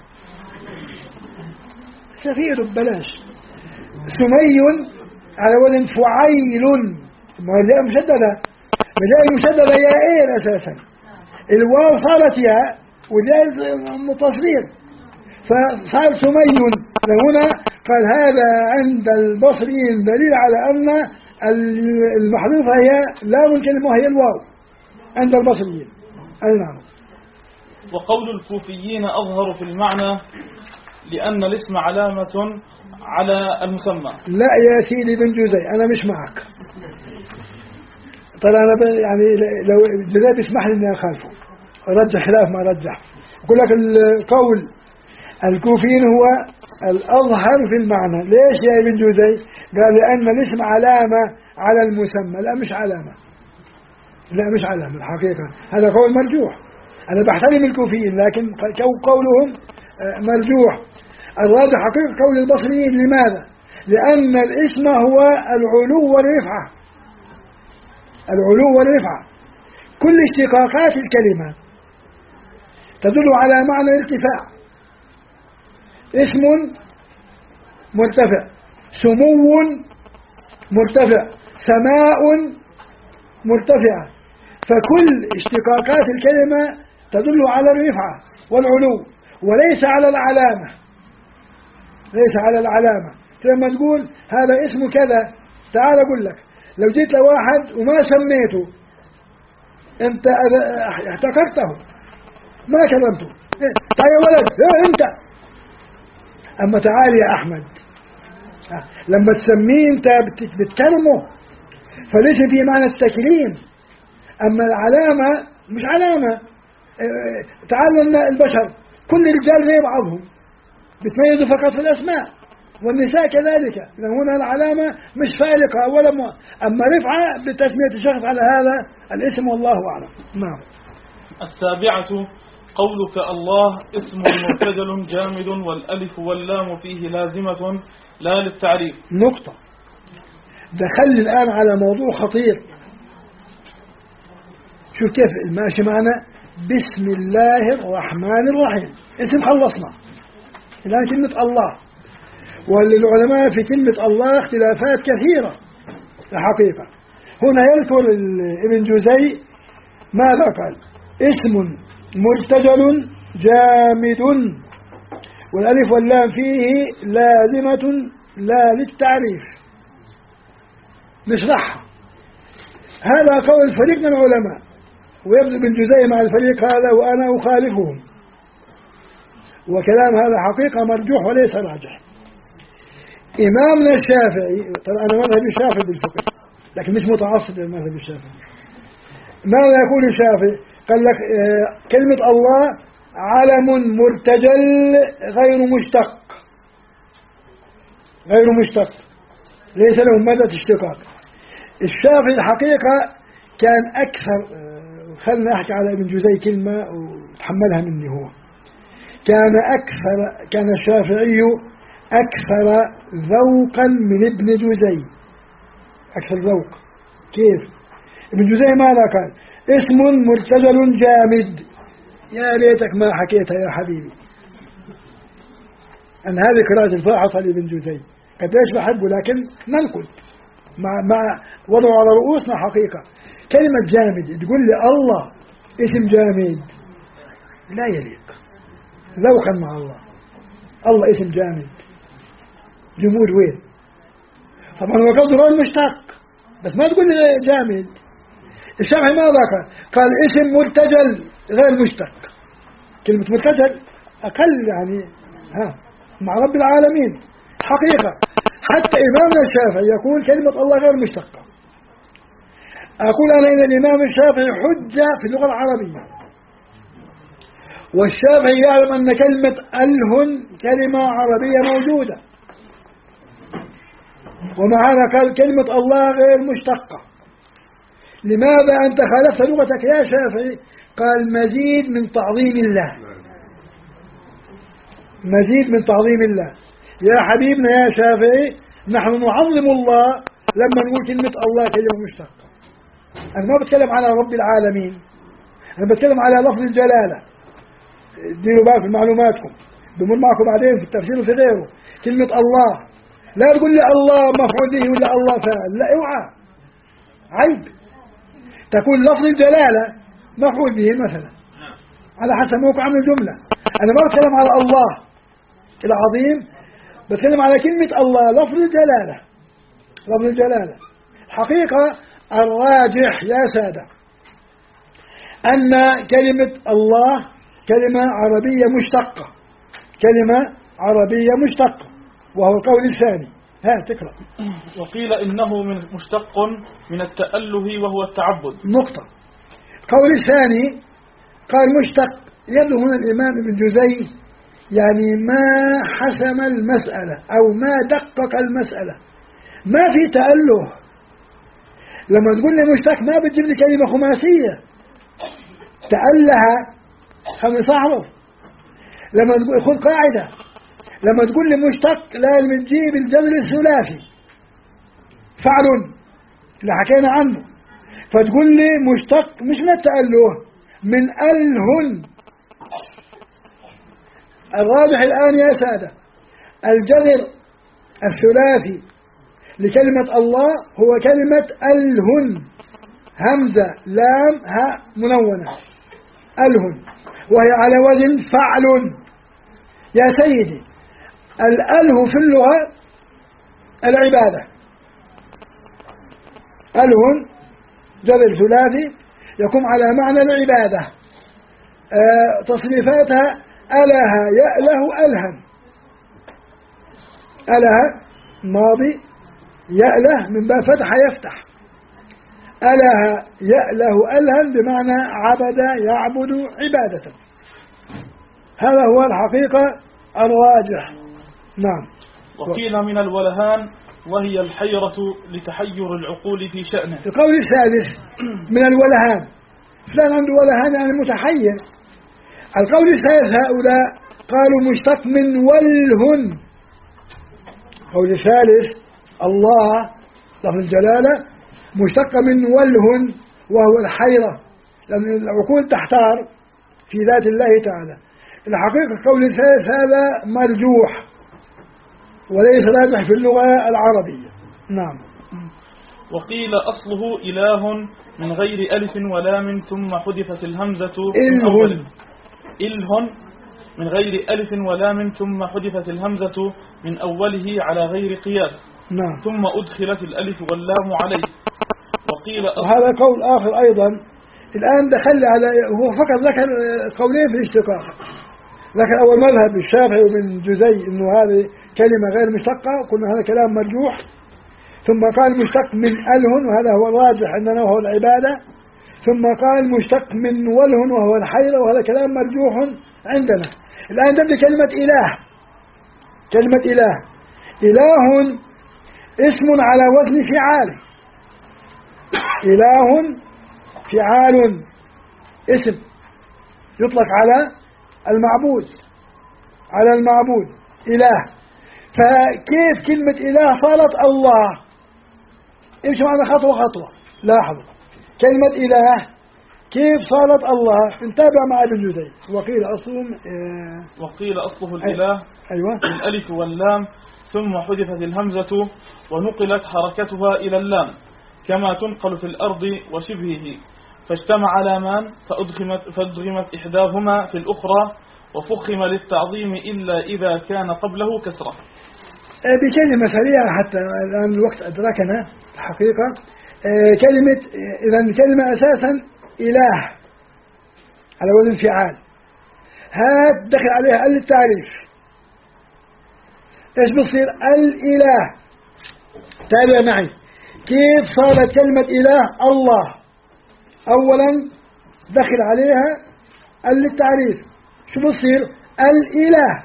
سفير ببلاش. سمي على وزن فعيل، ما الياء مشددة، الياء المشددة ياءين أساسا، الواو صارت ياء والياء متصلين، فصار سمي. هنا قال هذا عند البصريين دليل على أن المحذوفة هي لام الكلمة وهي الواو عند البصريين. أي نعم. وقول الكوفيين أظهر في المعنى لأن الاسم علامة على المسمى. لا يا سيدي بن جزي أنا مش معك. طيب أنا يعني لو جزي بيسمح لي إني أخالفه أرجح خلاف ما رجح. أقول لك القول الكوفيين هو الأظهر في المعنى. ليش يا ابن جزي؟ قال لأن الاسم علامة على المسمى. لا مش علامة، لا مش علامة الحقيقة. هذا قول مرجوح. أنا بحترم الكوفيين لكن قولهم مرجوح. الراجح حقيقة قول البصريين. لماذا؟ لأن الاسم هو العلو والرفعة. العلو والرفعة. كل اشتقاقات الكلمة تدل على معنى الارتفاع. اسم مرتفع، سمو مرتفع، سماء مرتفعة. فكل اشتقاقات الكلمة تدل على الرفعة والعلو وليس على العلامة. ليس على العلامة. لما تقول هذا اسم كذا، تعال أقول لك لو جيت لواحد وما سميته أنت احتقرته ما كلمته. تعال يا ولد أنت. أما تعال يا أحمد لما تسميه أنت بتكلمه فليس في معنى التكريم. أما العلامة مش علامة. تعال البشر كل الرجال زي بعضهم بتميزوا فقط في الأسماء والنساء كذلك. هنا العلامة مش فارقة ولا أما رفعة بتسمية الشخص على هذا الاسم والله أعلم. نعم. السابعة قولك الله اسم مرتجل جامد والألف واللام فيه لازمة لا للتعريف. نقطة. دخل الآن على موضوع خطير. شوف كيف ماشي معنا. بسم الله الرحمن الرحيم اسم خلصنا. الآن كلمة الله. وللعلماء في كلمة الله اختلافات كثيرة الحقيقة. هنا يذكر ابن جزي ماذا قال؟ اسم مرتجل جامد والألف واللام فيه لازمة لا للتعريف. نشرحها. هذا قول فريق من العلماء ويبدو ابن جزي مع الفريق هذا وأنا أخالفهم. وكلام هذا حقيقة مرجوح وليس راجح. إمامنا الشافعي، طبعا أنا مذهب الشافعي بالفقه لكن مش متعصب للمذهب الشافعي. ماذا يقول الشافعي؟ قال لك كلمة الله علم مرتجل غير مشتق. غير مشتق ليس له مادة اشتقاق. الشافعي الحقيقة كان أكثر، خلنا أحكي على ابن جزي كلمة وتحملها مني. هو كان الشافعي أكثر ذوقا من ابن جزي. أكثر ذوق. كيف؟ ابن جزي ماذا قال؟ اسم مرتجل جامد. يا ليتك ما حكيتها يا حبيبي. أن هذه قراءة الفاحصة لابن جزي قد ليش بحبه لكن ننقل مع وضعه على رؤوسنا حقيقة. كلمة جامد تقول لي الله اسم جامد لا يليق ذوقا مع الله. الله اسم جامد جمود وين؟ طبعا هو قصده غير مشتق بس ما تقول لي جامد. الشافعي ماذا قال اسم مرتجل غير مشتق. كلمة مرتجل أقل يعني مع رب العالمين حقيقة. حتى إمامنا الشافعي يقول كلمة الله غير مشتقة. أقول أنا إن الإمام الشافعي حجة في اللغة العربية والشافعي يعلم أن كلمة أله كلمة عربية موجودة ومع هذا قال كلمة الله غير مشتقة. لماذا أنت خالفت لغتك يا شافعي؟ قال مزيد من تعظيم الله. مزيد من تعظيم الله. يا حبيبنا يا شافعي نحن نعظم الله لما نقول كلمة الله كلمة مشتقة. أنا ما بتكلم على رب العالمين، أنا بتكلم على لفظ الجلالة. ديروا بقى في معلوماتكم بمر معكم بعدين في التفسير وفي غيره. كلمة الله لا تقول لي الله مفعول به ولا الله فاعل، لا اوعى عيب. تقول لفظ الجلالة مفعول به مثلا على حسب موقع من الجملة. أنا ما بتكلم على الله العظيم، بتكلم على كلمة الله لفظ الجلالة. لفظ الجلالة الحقيقة الراجح يا سادة أن كلمة الله كلمة عربية مشتقة، كلمة عربية مشتقة، وهو القول الثاني. تقرأ. وقيل إنه مشتق من التأله وهو التعبد. نقطة. القول الثاني قال مشتق، يبدو هنا الإمام ابن جزي يعني ما حسم المسألة أو ما دقق المسألة، ما في تأله. لما تقول لي مشتق ما بتجيب لي كلمة خماسية تأله خمس أحرف. لما تقول خذ قاعدة، لما تقول لي مشتق لازم تجيب الجذر الثلاثي فعل اللي حكينا عنه، فتقول لي مشتق مش من التأله، من أله. الراجح الآن يا سادة الجذر الثلاثي لكلمة الله هو كلمة أله، همزة لام هاء منونة، أله، وهي على وزن فعل. يا سيدي الأله في اللغة العبادة، أله جذر ثلاثي يقوم على معنى العبادة. تصريفاتها أله يأله ألهم، أله ماضي، يأله من باب فتح يفتح، أله يأله ألهم بمعنى عبد يعبد عبادة. هذا هو الحقيقة الراجح. نعم. وقيل من الولهان وهي الحيرة لتحير العقول في شأنه. القول الثالث من الولهان، فلان عنده ولهان يعني متحير. القول الثالث هؤلاء قالوا مشتق من وله. القول الثالث الله لفظ الجلالة مشتق من وله وهو الحيرة، لأن العقول تحتار في ذات الله تعالى. الحقيقة القول الثالث هذا مرجوح وليس راجح في اللغة العربية. نعم. وقيل أصله إله من غير ألف ولام ثم حذفت الهمزة إله من غير ألف ولام ثم حذفت الهمزة من أوله على غير قياس. نعم. ثم أدخلت الألف واللام عليه. وقيل وهذا قول آخر أيضا. الآن دخل على هو فقط ذكر قولين في الاشتقاق، ذكر أول مذهب الشافعي وابن جزي إنه هذه كلمة غير مشتقة، قلنا هذا كلام مرجوح. ثم قال مشتق من أله وهذا هو الراجح عندنا وهو العبادة. ثم قال مشتق من وله وهو الحيرة وهذا كلام مرجوح عندنا. الآن تبدأ كلمة إله. كلمة إله، إله اسم على وزن فعال. إله فعال اسم يطلق على المعبود، على المعبود إله. فكيف كلمة إله صارت الله؟ امشي معنا خطوة خطوة. لاحظوا كلمة إله كيف صارت الله. نتابع مع ابن جزي. وقيل أصله الإله. أيوة. الألف واللام ثم حذفت الهمزة ونقلت حركتها إلى اللام كما تنقل في الأرض وشبهه، فاجتمع لامان فأدغمت إحداهما في الأخرى وفخم للتعظيم إلا إذا كان قبله كسرة. بكلمة سريعة حتى الآن الوقت أدركنا الحقيقة. كلمة إذا الكلمة أساسا إله على وزن فعال، هات دخل عليها التعريف إيش بصير؟ الإله. تابع معي كيف صارت كلمة إله الله. أولا دخل عليها التعريف، شو بصير؟ الإله.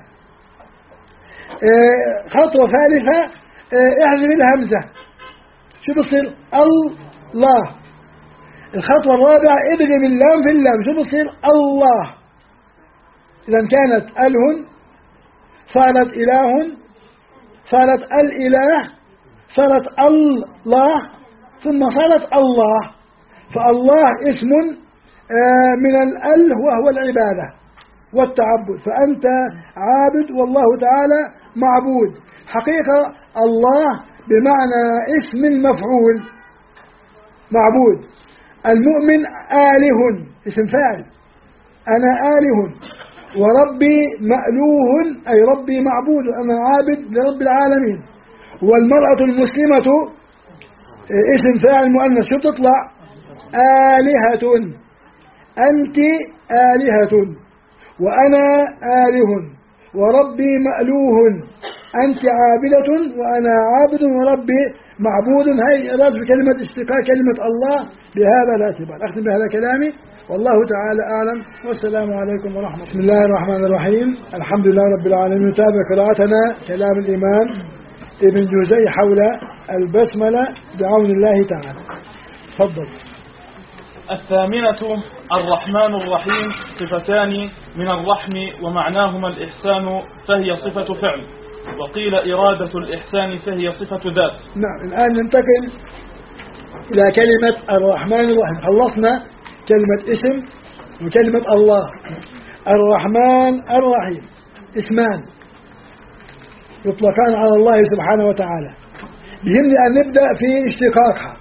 خطوة ثالثة احذف الهمزة، شو بصير؟ الله. الخطوة الرابعة ادغم اللام في اللام، شو بصير؟ الله. إذا كانت أله صارت إله، صارت الإله، صارت الله، ثم صارت الله. فالله اسم من الأله وهو العبادة والتعبد، فأنت عابد والله تعالى معبود. حقيقة الله بمعنى اسم المفعول معبود. المؤمن آله اسم فاعل، أنا آله. وربي مألوه أي ربي معبود، أنا عابد لرب العالمين. والمرأة المسلمة اسم فاعل مؤنث، شو بتطلع؟ آلهة، أنت آلهة وأنا آله، وربي مألوه، أنت عابدة وأنا عابد وربي معبود. هاي إرادة في كلمة اشتقاق كلمة الله بهذا الاعتبار. أختم بهذا كلامي، والله تعالى أعلم، والسلام عليكم ورحمة الله. بسم الله الرحمن الرحيم، الحمد لله رب العالمين. نتابع قراءتنا كلام الإمام ابن جوزي حول البسملة بعون الله تعالى. تفضل. الثامنة الرحمن الرحيم صفتان من الرحم ومعناهما الإحسان فهي صفة فعل، وقيل إرادة الإحسان فهي صفة ذات. نعم، الآن ننتقل إلى كلمة الرحمن الرحيم. خلصنا كلمة اسم وكلمة الله. الرحمن الرحيم اسمان يطلقان على الله سبحانه وتعالى. يهمني أن نبدأ في اشتقاقها.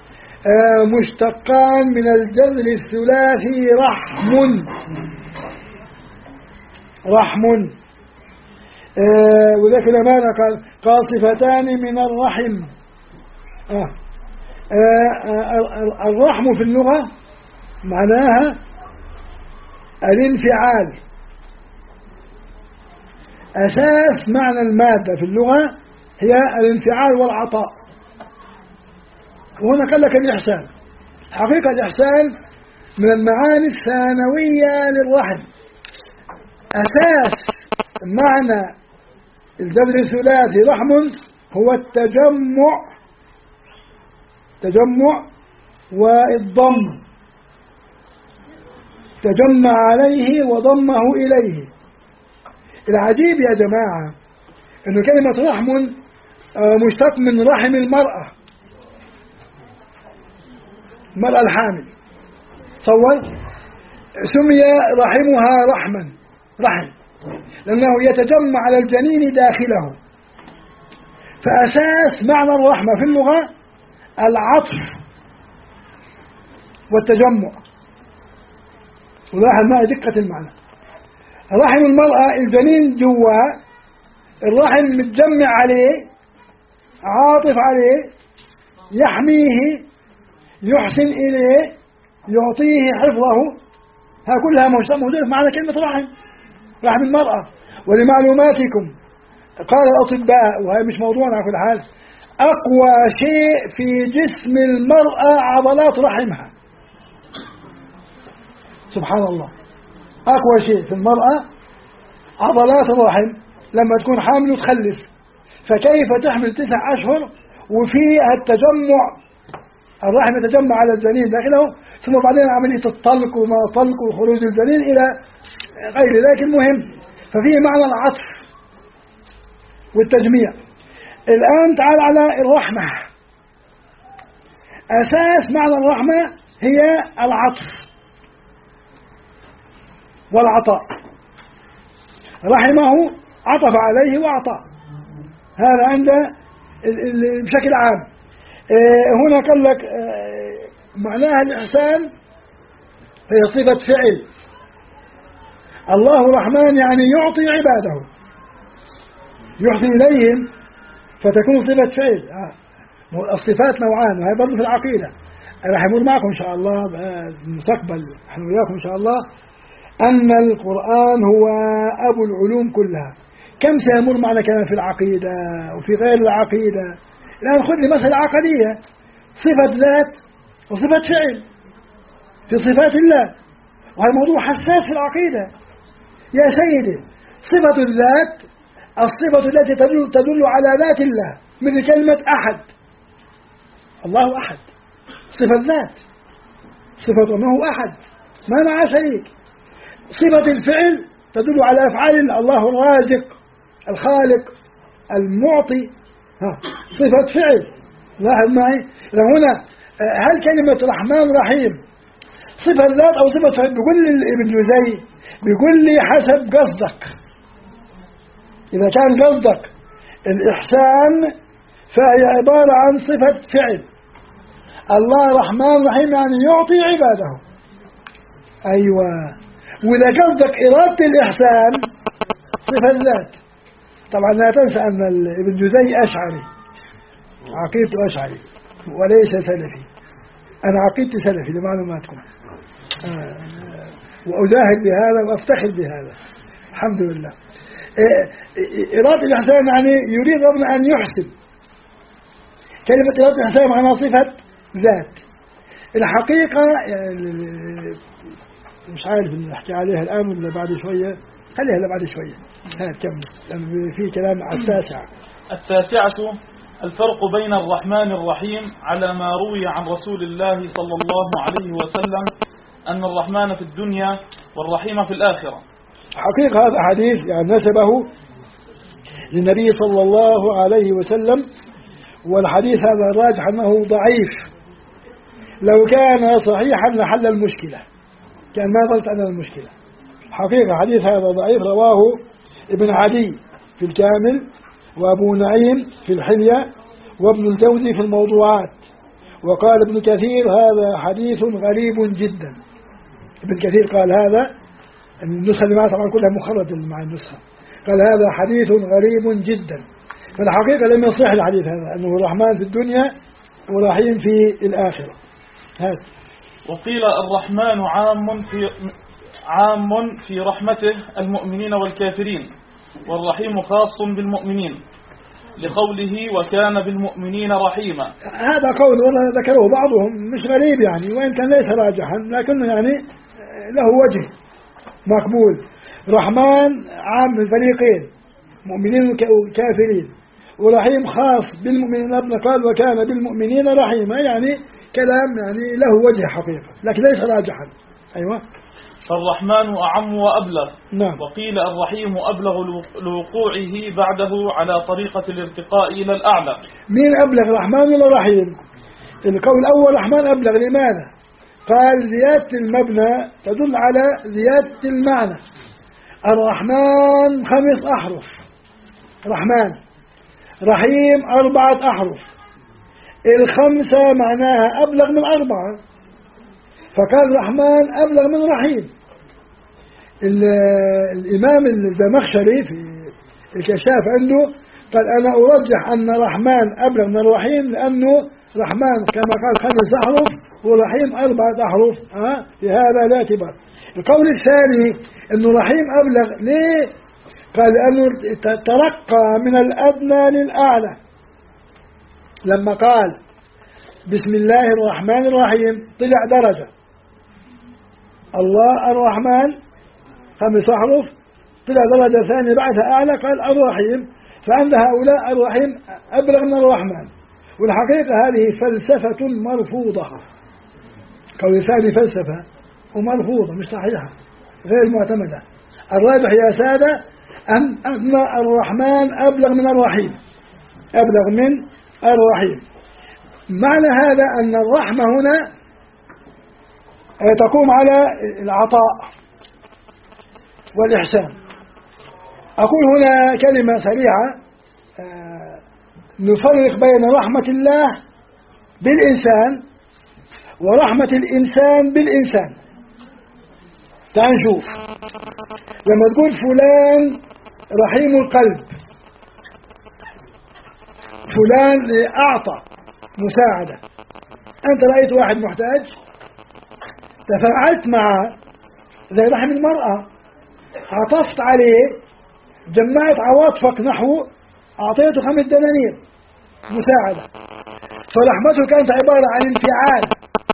مشتقان من الجذر الثلاثي رحم، رحم. وذلك لماذا قال صفتان من الرحم. الرحم في اللغة معناها الانفعال. أساس معنى المادة في اللغة هي الانفعال والعطاء. وهنا قال لك الإحسان. حقيقة الإحسان من المعاني الثانوية للرحم. أساس معنى الجذر الثلاثي رحم هو تجمع والضم، تجمع عليه وضمه إليه. العجيب يا جماعة أن كلمة رحم مشتق من رحم المرأة الحامل. تصور، سمي رحمها رحما، رحم، لأنه يتجمع على الجنين داخله. فأساس معنى الرحمة في اللغة العطف والتجمع. ولاحظ معي دقة المعنى. رحم المرأة الجنين جوا، الرحم متجمع عليه، عاطف عليه، يحميه، يحسن إليه، يعطيه حفظه. ها كلها موجودة في معنى كلمة رحم المرأة. ولمعلوماتكم قال الأطباء، وهي مش موضوعنا على كل حال، أقوى شيء في جسم المرأة عضلات رحمها. سبحان الله، أقوى شيء في المرأة عضلات الرحم. لما تكون حامل وتخلف، فكيف تحمل 9 أشهر وفيها التجمع، الرحم يتجمع على الجنين داخله، ثم بعدين عملية الطلق وما طلق وخروج الجنين إلى غير ذلك. المهم، ففيه معنى العطف والتجميع. الآن تعال على الرحمة. أساس معنى الرحمة هي العطف والعطاء. رحمه عطف عليه وعطاء، هذا عند بشكل عام. هنا قال لك معناها الإحسان هي صفة فعل. الله رحمن يعني يعطي عباده، يحسن إليهم، فتكون صفة فعل. الصفات نوعان، وهي برضه في العقيدة. راح يمر معكم إن شاء الله بالمستقبل، نحن وياكم إن شاء الله، أن القرآن هو أبو العلوم كلها. كم سيمر معنا كمان في العقيدة وفي غير العقيدة. الآن خذ لي مسألة عقدية، صفة ذات وصفة فعل في صفات الله، وهذا موضوع حساس في العقيدة يا سيدي. صفة الذات الصفة التي تدل على ذات الله، مثل كلمة أحد، الله أحد صفة ذات، صفة أنه أحد ما معه شريك. صفة الفعل تدل على أفعال الله، الرازق، الخالق، المعطي، صفة فعل. لاحظ معي هنا، هل كلمة رحمن رحيم صفة ذات أو صفة فعل؟ بيقول لي ابن جوزي، بيقول لي حسب قصدك. إذا كان قصدك الإحسان فهي عبارة عن صفة فعل. الله رحمن رحيم يعني يعطي عباده. أيوة. وإذا قصدك إرادة الإحسان صفة الذات. طبعا لا تنسى أن ابن جزي أشعري، عقيدته أشعري وليس سلفي. أنا عقيدتي سلفي لمعلوماتكم، وأجاهد بهذا وأفتخر بهذا الحمد لله. إرادة الإحسان يعني يريد ربنا أن يحسن. كلمة إرادة الإحسان معناها صفة ذات. الحقيقة يعني مش عارف نحكي عليها الآن ولا بعد شوية، خليها بعد شوية. كمل لأن في كلام على التاسعة الفرق بين الرحمن الرحيم على ما روي عن رسول الله صلى الله عليه وسلم أن الرحمن في الدنيا والرحيم في الآخرة. حقيقة هذا حديث يعني نسبه للنبي صلى الله عليه وسلم، والحديث هذا راجح أنه ضعيف. لو كان صحيحا لحل المشكلة، كان ما ظلت أنا المشكلة. حقيقة حديث هذا ضعيف، رواه ابن عدي في الكامل، وأبو نعيم في الحلية، وابن الجوزي في الموضوعات. وقال ابن كثير هذا حديث غريب جدا. ابن كثير قال هذا، النسخة اللي معه طبعا كلها مخرجة مع النسخة، قال هذا حديث غريب جدا. فالحقيقة لم يصح الحديث هذا أنه الرحمن في الدنيا ورحيم في الآخرة. هذا. وقيل الرحمن عام في رحمته المؤمنين والكافرين، والرحيم خاص بالمؤمنين لقوله وكان بالمؤمنين رحيما. هذا قول والله ذكره بعضهم مش غريب يعني، وإن كان ليس راجحا لكنه يعني له وجه مقبول. رحمن عام الفريقين مؤمنين وكافرين، ورحيم خاص بالمؤمنين. ابن قال وكان بالمؤمنين رحيما، يعني كلام يعني له وجه حقيقة لكن ليس راجحا. أيوة. فالرحمن أعم وأبلغ. نعم. وقيل الرحيم أبلغ لوقوعه بعده على طريقة الارتقاء إلى الأعلى. مين أبلغ، رحمن ولا رحيم؟ القول الأول رحمن أبلغ. لماذا؟ قال زيادة المبنى تدل على زيادة المعنى. الرحمن 5 أحرف، رحمن. رحيم 4 أحرف، 5 معناها أبلغ من 4، فقال رحمن أبلغ من رحيم. الإمام الزمخشري في الكشاف عنده قال أنا أرجح أن رحمن أبلغ من الرحيم، لأنه رحمن كما قال 5 أحرف ورحيم 4 أحرف. في هذا لا اعتبار. القول الثاني أنه رحيم أبلغ. ليه؟ قال لأنه ترقى من الأدنى للأعلى. لما قال بسم الله الرحمن الرحيم طلع درجة. الله الرحمن 5 أحرف، طلع درجة ثانية بعدها أعلى قال الرحيم. فعند هؤلاء الرحيم أبلغ من الرحمن. والحقيقة هذه فلسفة مرفوضة. قول ثاني فلسفة ومرفوضة مش صحيحة غير معتمدة. الراجح يا سادة أن الرحمن أبلغ من الرحيم، أبلغ من الرحيم. معنى هذا أن الرحمة هنا تقوم على العطاء والإحسان. أقول هنا كلمة سريعة، نفرق بين رحمة الله بالإنسان ورحمة الإنسان بالإنسان. تعال نشوف. لما تقول فلان رحيم القلب، فلان أعطى مساعدة. أنت رأيت واحد محتاج تفاعلت معه زي رحم المرأة، عطفت عليه، جمعت عواطفك نحوه، أعطيته 5 دنانير مساعدة. فرحمته كانت عبارة عن انفعال،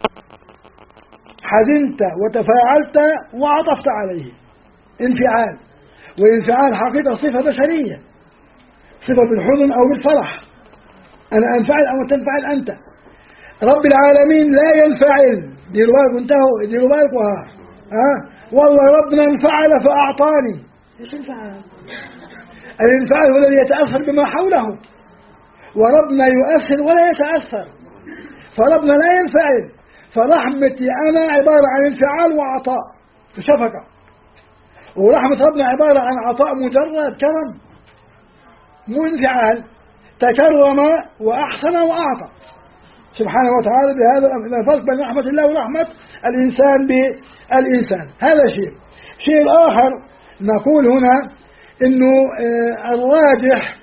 حزنت وتفاعلت وعطفت عليه، انفعال. والانفعال حقيقة صفة بشرية، صفة بالحزن أو بالفرح. أنا أنفعل أو تنفعل أنت. رب العالمين لا ينفعل. ديروا بالكم، انتهوا ديروا بالكم. والله ربنا انفعل فأعطاني. ايش انفعال؟ الانفعال هو الذي يتأثر بما حوله، وربنا يؤثر ولا يتأثر. فربنا لا ينفعل. فرحمتي أنا عبارة عن انفعال وعطاء وشفقة، ورحمة ربنا عبارة عن عطاء مجرد كرم، مو انفعال. تكرم وأحسن وأعطى سبحانه وتعالى. بهذا الفرق بين رحمة الله ورحمة الإنسان بالإنسان. هذا شيء. شيء آخر نقول هنا إنه الراجح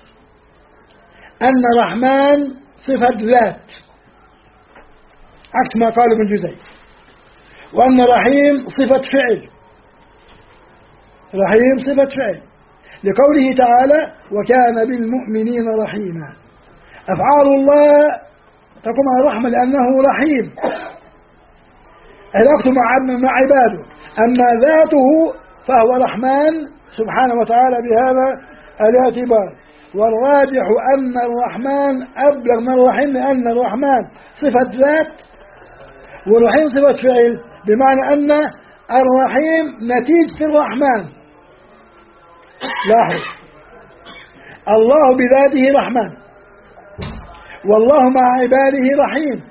أن الرحمن صفة ذات عكس ما قال ابن جزي، وأن الرحيم صفة فعل، رحيم صفة فعل لقوله تعالى وكان بالمؤمنين رحيما. أفعال الله تقوم على الرحمة لأنه رحيم، علاقته مع عباده، أما ذاته فهو رحمن سبحانه وتعالى بهذا الاعتبار. والراجح أن الرحمن أبلغ من الرحيم، لأن الرحمن صفة ذات والرحيم صفة فعل، بمعنى أن الرحيم نتيجة الرحمن. لاحظ، الله بذاته رحمن، والله مع عباده رحيم.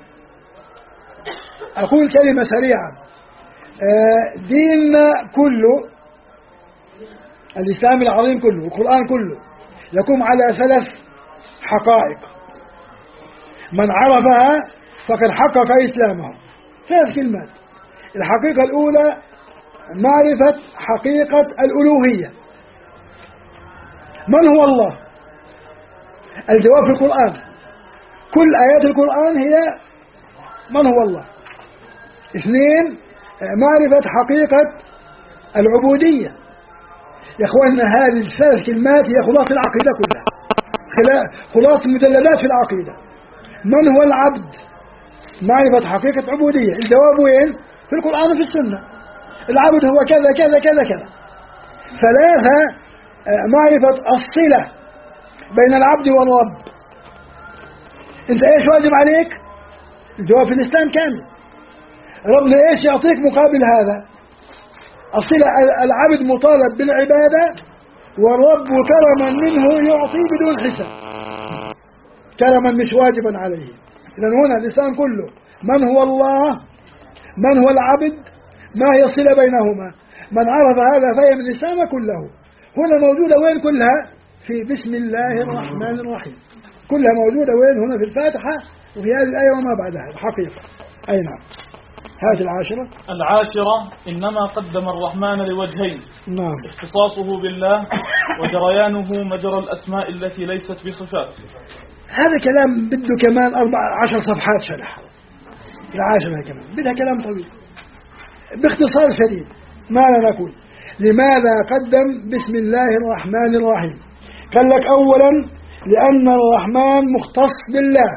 أقول كلمة سريعة، ديننا كله، الإسلام العظيم كله، القرآن كله يقوم على 3 حقائق، من عرفها فقد حقق إسلامه. 3 كلمات. الحقيقة الأولى معرفة حقيقة الألوهية، من هو الله؟ الجواب في القرآن، كل آيات القرآن هي من هو الله. 2 معرفة حقيقة العبودية. يا اخواننا هذه ال3 كلمات هي خلاصة العقيدة كلها، خلاصة المجلدات في العقيدة. من هو العبد؟ معرفة حقيقة عبودية. الجواب وين؟ في القرآن وفي السنة. العبد هو كذا كذا كذا كذا. 3 معرفة الصلة بين العبد والرب. انت ايش واجب عليك؟ الجواب في الإسلام كامل. ربنا ايش يعطيك مقابل هذا؟ الصلة. العبد مطالب بالعبادة، والرب كرما منه يعطي بدون حساب، كرما مش واجبا عليه. إذن هنا الإسلام كله من هو الله، من هو العبد، ما هي الصلة بينهما. من عرف هذا فهم الإسلام كله. هنا موجودة وين كلها؟ في بسم الله الرحمن الرحيم، كلها موجودة وين؟ هنا في الفاتحة وفي هذه الآية وما بعدها الحقيقة. أي نعم. هذه العاشرة إنما قدم الرحمن لوجهين. نعم. اختصاصه بالله وجريانه مجرى الأسماء التي ليست بصفات. هذا كلام بده كمان 14 صفحات شرح. العاشرة كمان بدها كلام طويل. باختصار شديد ماذا نقول؟ لماذا قدم بسم الله الرحمن الرحيم؟ قال لك أولا لأن الرحمن مختص بالله.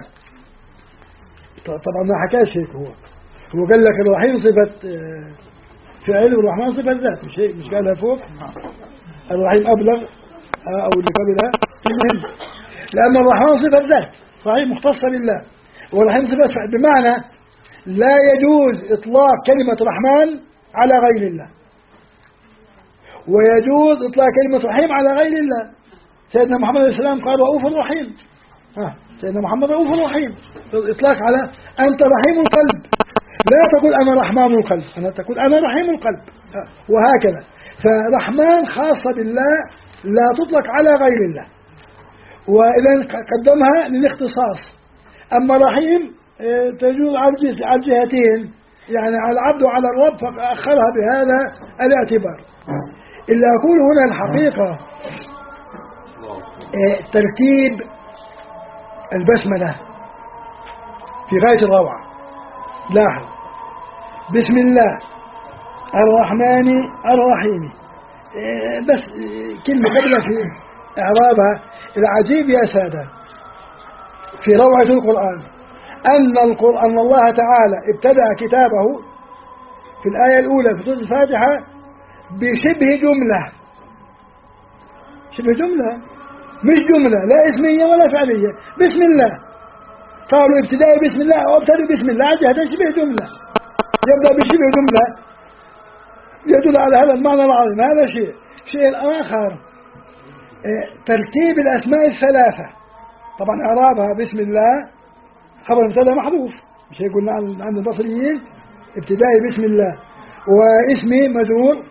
طبعا ما حكاش هيك، هو قال لك الرحيم صفة فعل والرحمن صفة ذات، مش هيك؟ مش قالها فوق؟ الرحيم أبلغ أو اللي قبلها. المهم لأن الرحمن صفة ذات، رحيم مختصة بالله، والرحيم صفة فعل، بمعنى لا يجوز إطلاق كلمة رحمن على غير الله، ويجوز إطلاق كلمة رحيم على غير الله. سيدنا محمد عليه السلام قال رؤوف رحيم. سيدنا محمد رؤوف رحيم، إطلاق على أنت رحيم القلب، لا تقول أنا رحمن القلب، أنا تقول أنا رحيم القلب، وهكذا. فرحمن خاصة بالله لا تطلق على غير الله، وإذا قدمها للاختصاص. أما رحيم تجوز على الجهتين، يعني على العبد وعلى الرب، فأخرها بهذا الاعتبار. إلا أقول هنا الحقيقة ترتيب البسملة في غاية الروعة. لاحظ، بسم الله الرحمن الرحيم، بس كلمة قبل في إعرابها. العجيب يا سادة في روعة القرآن أن الله تعالى ابتدأ كتابه في الآية الأولى في سورة الفاتحة بشبه جملة، شبه جملة، مش جملة لا اسمية ولا فعلية. بسم الله، قالوا ابتداء بسم الله أو ابتدأ بسم الله، هذا شبه جملة، يبدأ بشبه جملة يدل على هذا المعنى العظيم. هذا شيء الآخر ترتيب الأسماء الثلاثة. طبعا إعرابها بسم الله خبر مبتدا محذوف، مش هيقول عند البصريين ابتدائي بسم الله واسمي مجرور.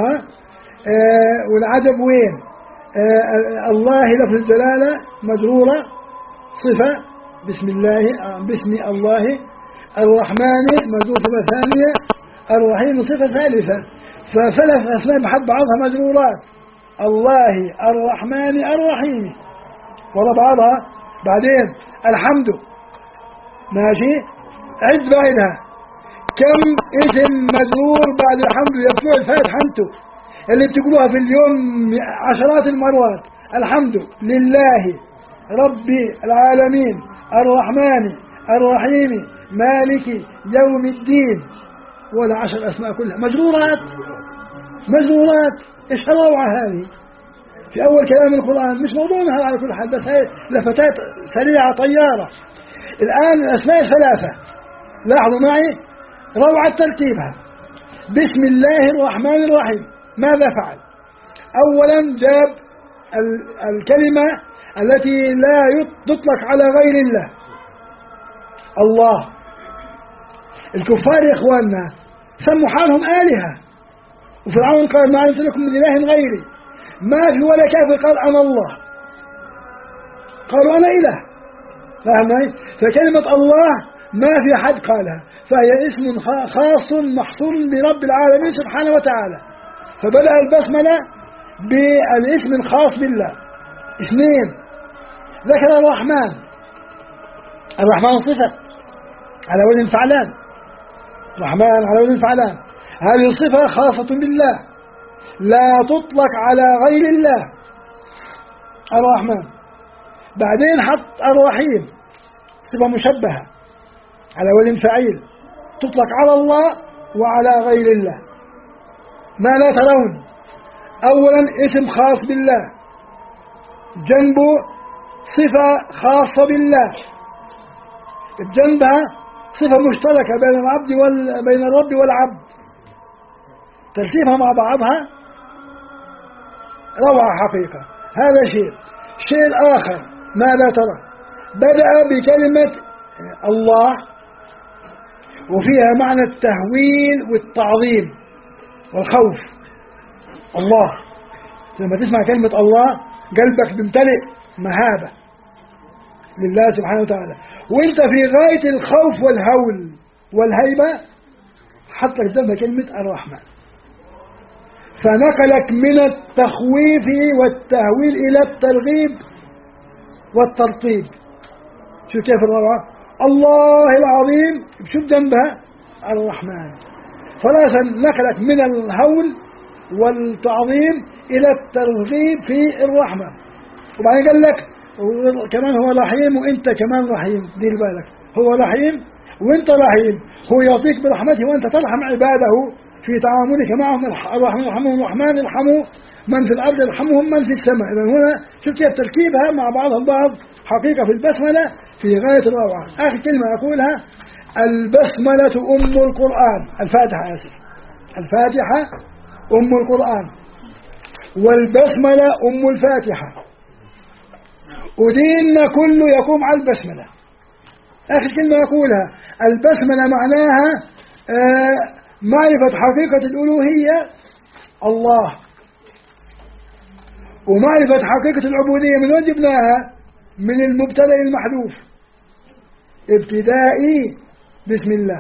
والعجب وين؟ الله لفظ الجلالة مجرورة صفة بسم الله، بسم الله. الرحمن مجرور صفة ثانية، الرحيم صفة ثالثة. فثلاث أسماء بحد بعضها مجرورات: الله الرحمن الرحيم، ورا بعضها. بعدين الحمد، ماشي، عد بعدها كم اسم مجرور بعد الحمد يبتوع الفاتحة انتو اللي بتقولوها في اليوم عشرات المرات: الحمد لله رب العالمين الرحمن الرحيم مالك يوم الدين. ولا 10 أسماء كلها مجرورات. إيش الروعة هذه في أول كلام القرآن؟ مش موضوعنا على كل حال، بس هي لفتات سريعة طيارة. الآن الأسماء الثلاثة لاحظوا معي روعة ترتيبها. بسم الله الرحمن الرحيم، ماذا فعل؟ أولا جاب الكلمة التي لا تطلق على غير الله، الله. الكفار يا إخواننا سموا حالهم آلهة، وفرعون قال ما علمت لكم من إله غيري، ما في ولا كافر قال أنا الله، قالوا أنا إله. فاهمين؟ فكلمة الله ما في حد قالها، فهي اسم خاص محصور برب العالمين سبحانه وتعالى. فبدأ البسملة بالاسم الخاص بالله. 2 ذكر الرحمن. الرحمن صفة على وزن فعلان، رحمن على وزن فعلان، هذه صفة خاصة بالله لا تطلق على غير الله، الرحمن. بعدين حط الرحيم، صفة مشبهة على وزن فعيل، تطلق على الله وعلى غير الله. ما لا ترون، أولا اسم خاص بالله، جنبه صفة خاصة بالله، بجنبها صفة مشتركة بين الرب والعبد، ترتيبها مع بعضها روعة حقيقة. هذا شيء. الشيء الآخر ماذا ترى؟ بدأ بكلمة الله وفيها معنى التهويل والتعظيم والخوف. الله، لما تسمع كلمة الله قلبك بيمتلئ مهابة لله سبحانه وتعالى، وانت في غاية الخوف والهول والهيبة حط لك جنبها كلمة الرحمن، فنقلك من التخويف والتهويل إلى الترغيب والترطيب. شو كيف الروعة؟ الله العظيم بشوف جنبها الرحمن، ثلاثا نقلك من الهول والتعظيم إلى الترغيب في الرحمة. وبعدين قال لك كمان هو رحيم وانت كمان رحيم، دير بالك، هو رحيم وانت رحيم، هو يعطيك برحمته وانت ترحم عباده في تعاملك معهم. الرحمن يرحموا من في الأرض يرحمهم من في السماء. إذن هنا شوف كيف تركيبها مع بعضها البعض حقيقة في البسملة في غاية الروعة. آخر كلمة أقولها: البسملة أم القرآن. الفاتحة، آسف، الفاتحة أم القرآن، والبسملة أم الفاتحة، وديننا كله يقوم على البسملة. آخر كلمة أقولها: البسملة معناها معرفة حقيقة الألوهية الله، ومعرفة حقيقة العبودية. من وين جبناها؟ من المبتدأ المحذوف، ابتدائي بسم الله،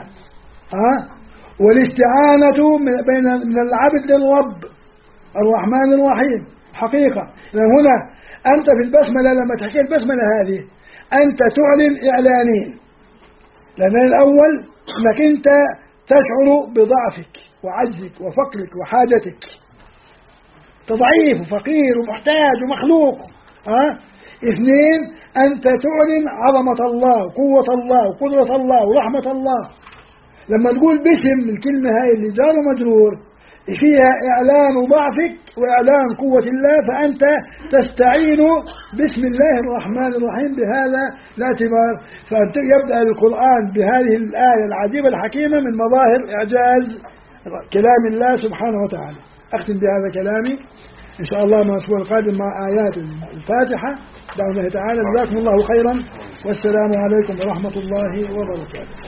والاستعانة من العبد للرب الرحمن الرحيم حقيقة. هنا أنت في البسملة لما تحكي البسملة هذه أنت تعلن إعلانين، لأن الأول أنك أنت تشعر بضعفك وعجزك وفقرك وحاجتك، تضعيف وفقير ومحتاج ومخلوق. 2 أنت تعلن عظمة الله وقوة الله وقدرة الله ورحمة الله. لما تقول باسم، الكلمة هاي اللي جار ومجرور فيها إعلان ضعفك وإعلان قوة الله، فأنت تستعين بسم الله الرحمن الرحيم بهذا الاعتبار. فأنت يبدأ القرآن بهذه الآية العجيبة الحكيمة من مظاهر إعجاز كلام الله سبحانه وتعالى. أختم بهذا كلامي إن شاء الله مع الأسبوع القادم مع آيات الفاتحة بإذن الله تعالى. جزاكم الله خيرا، والسلام عليكم ورحمة الله وبركاته.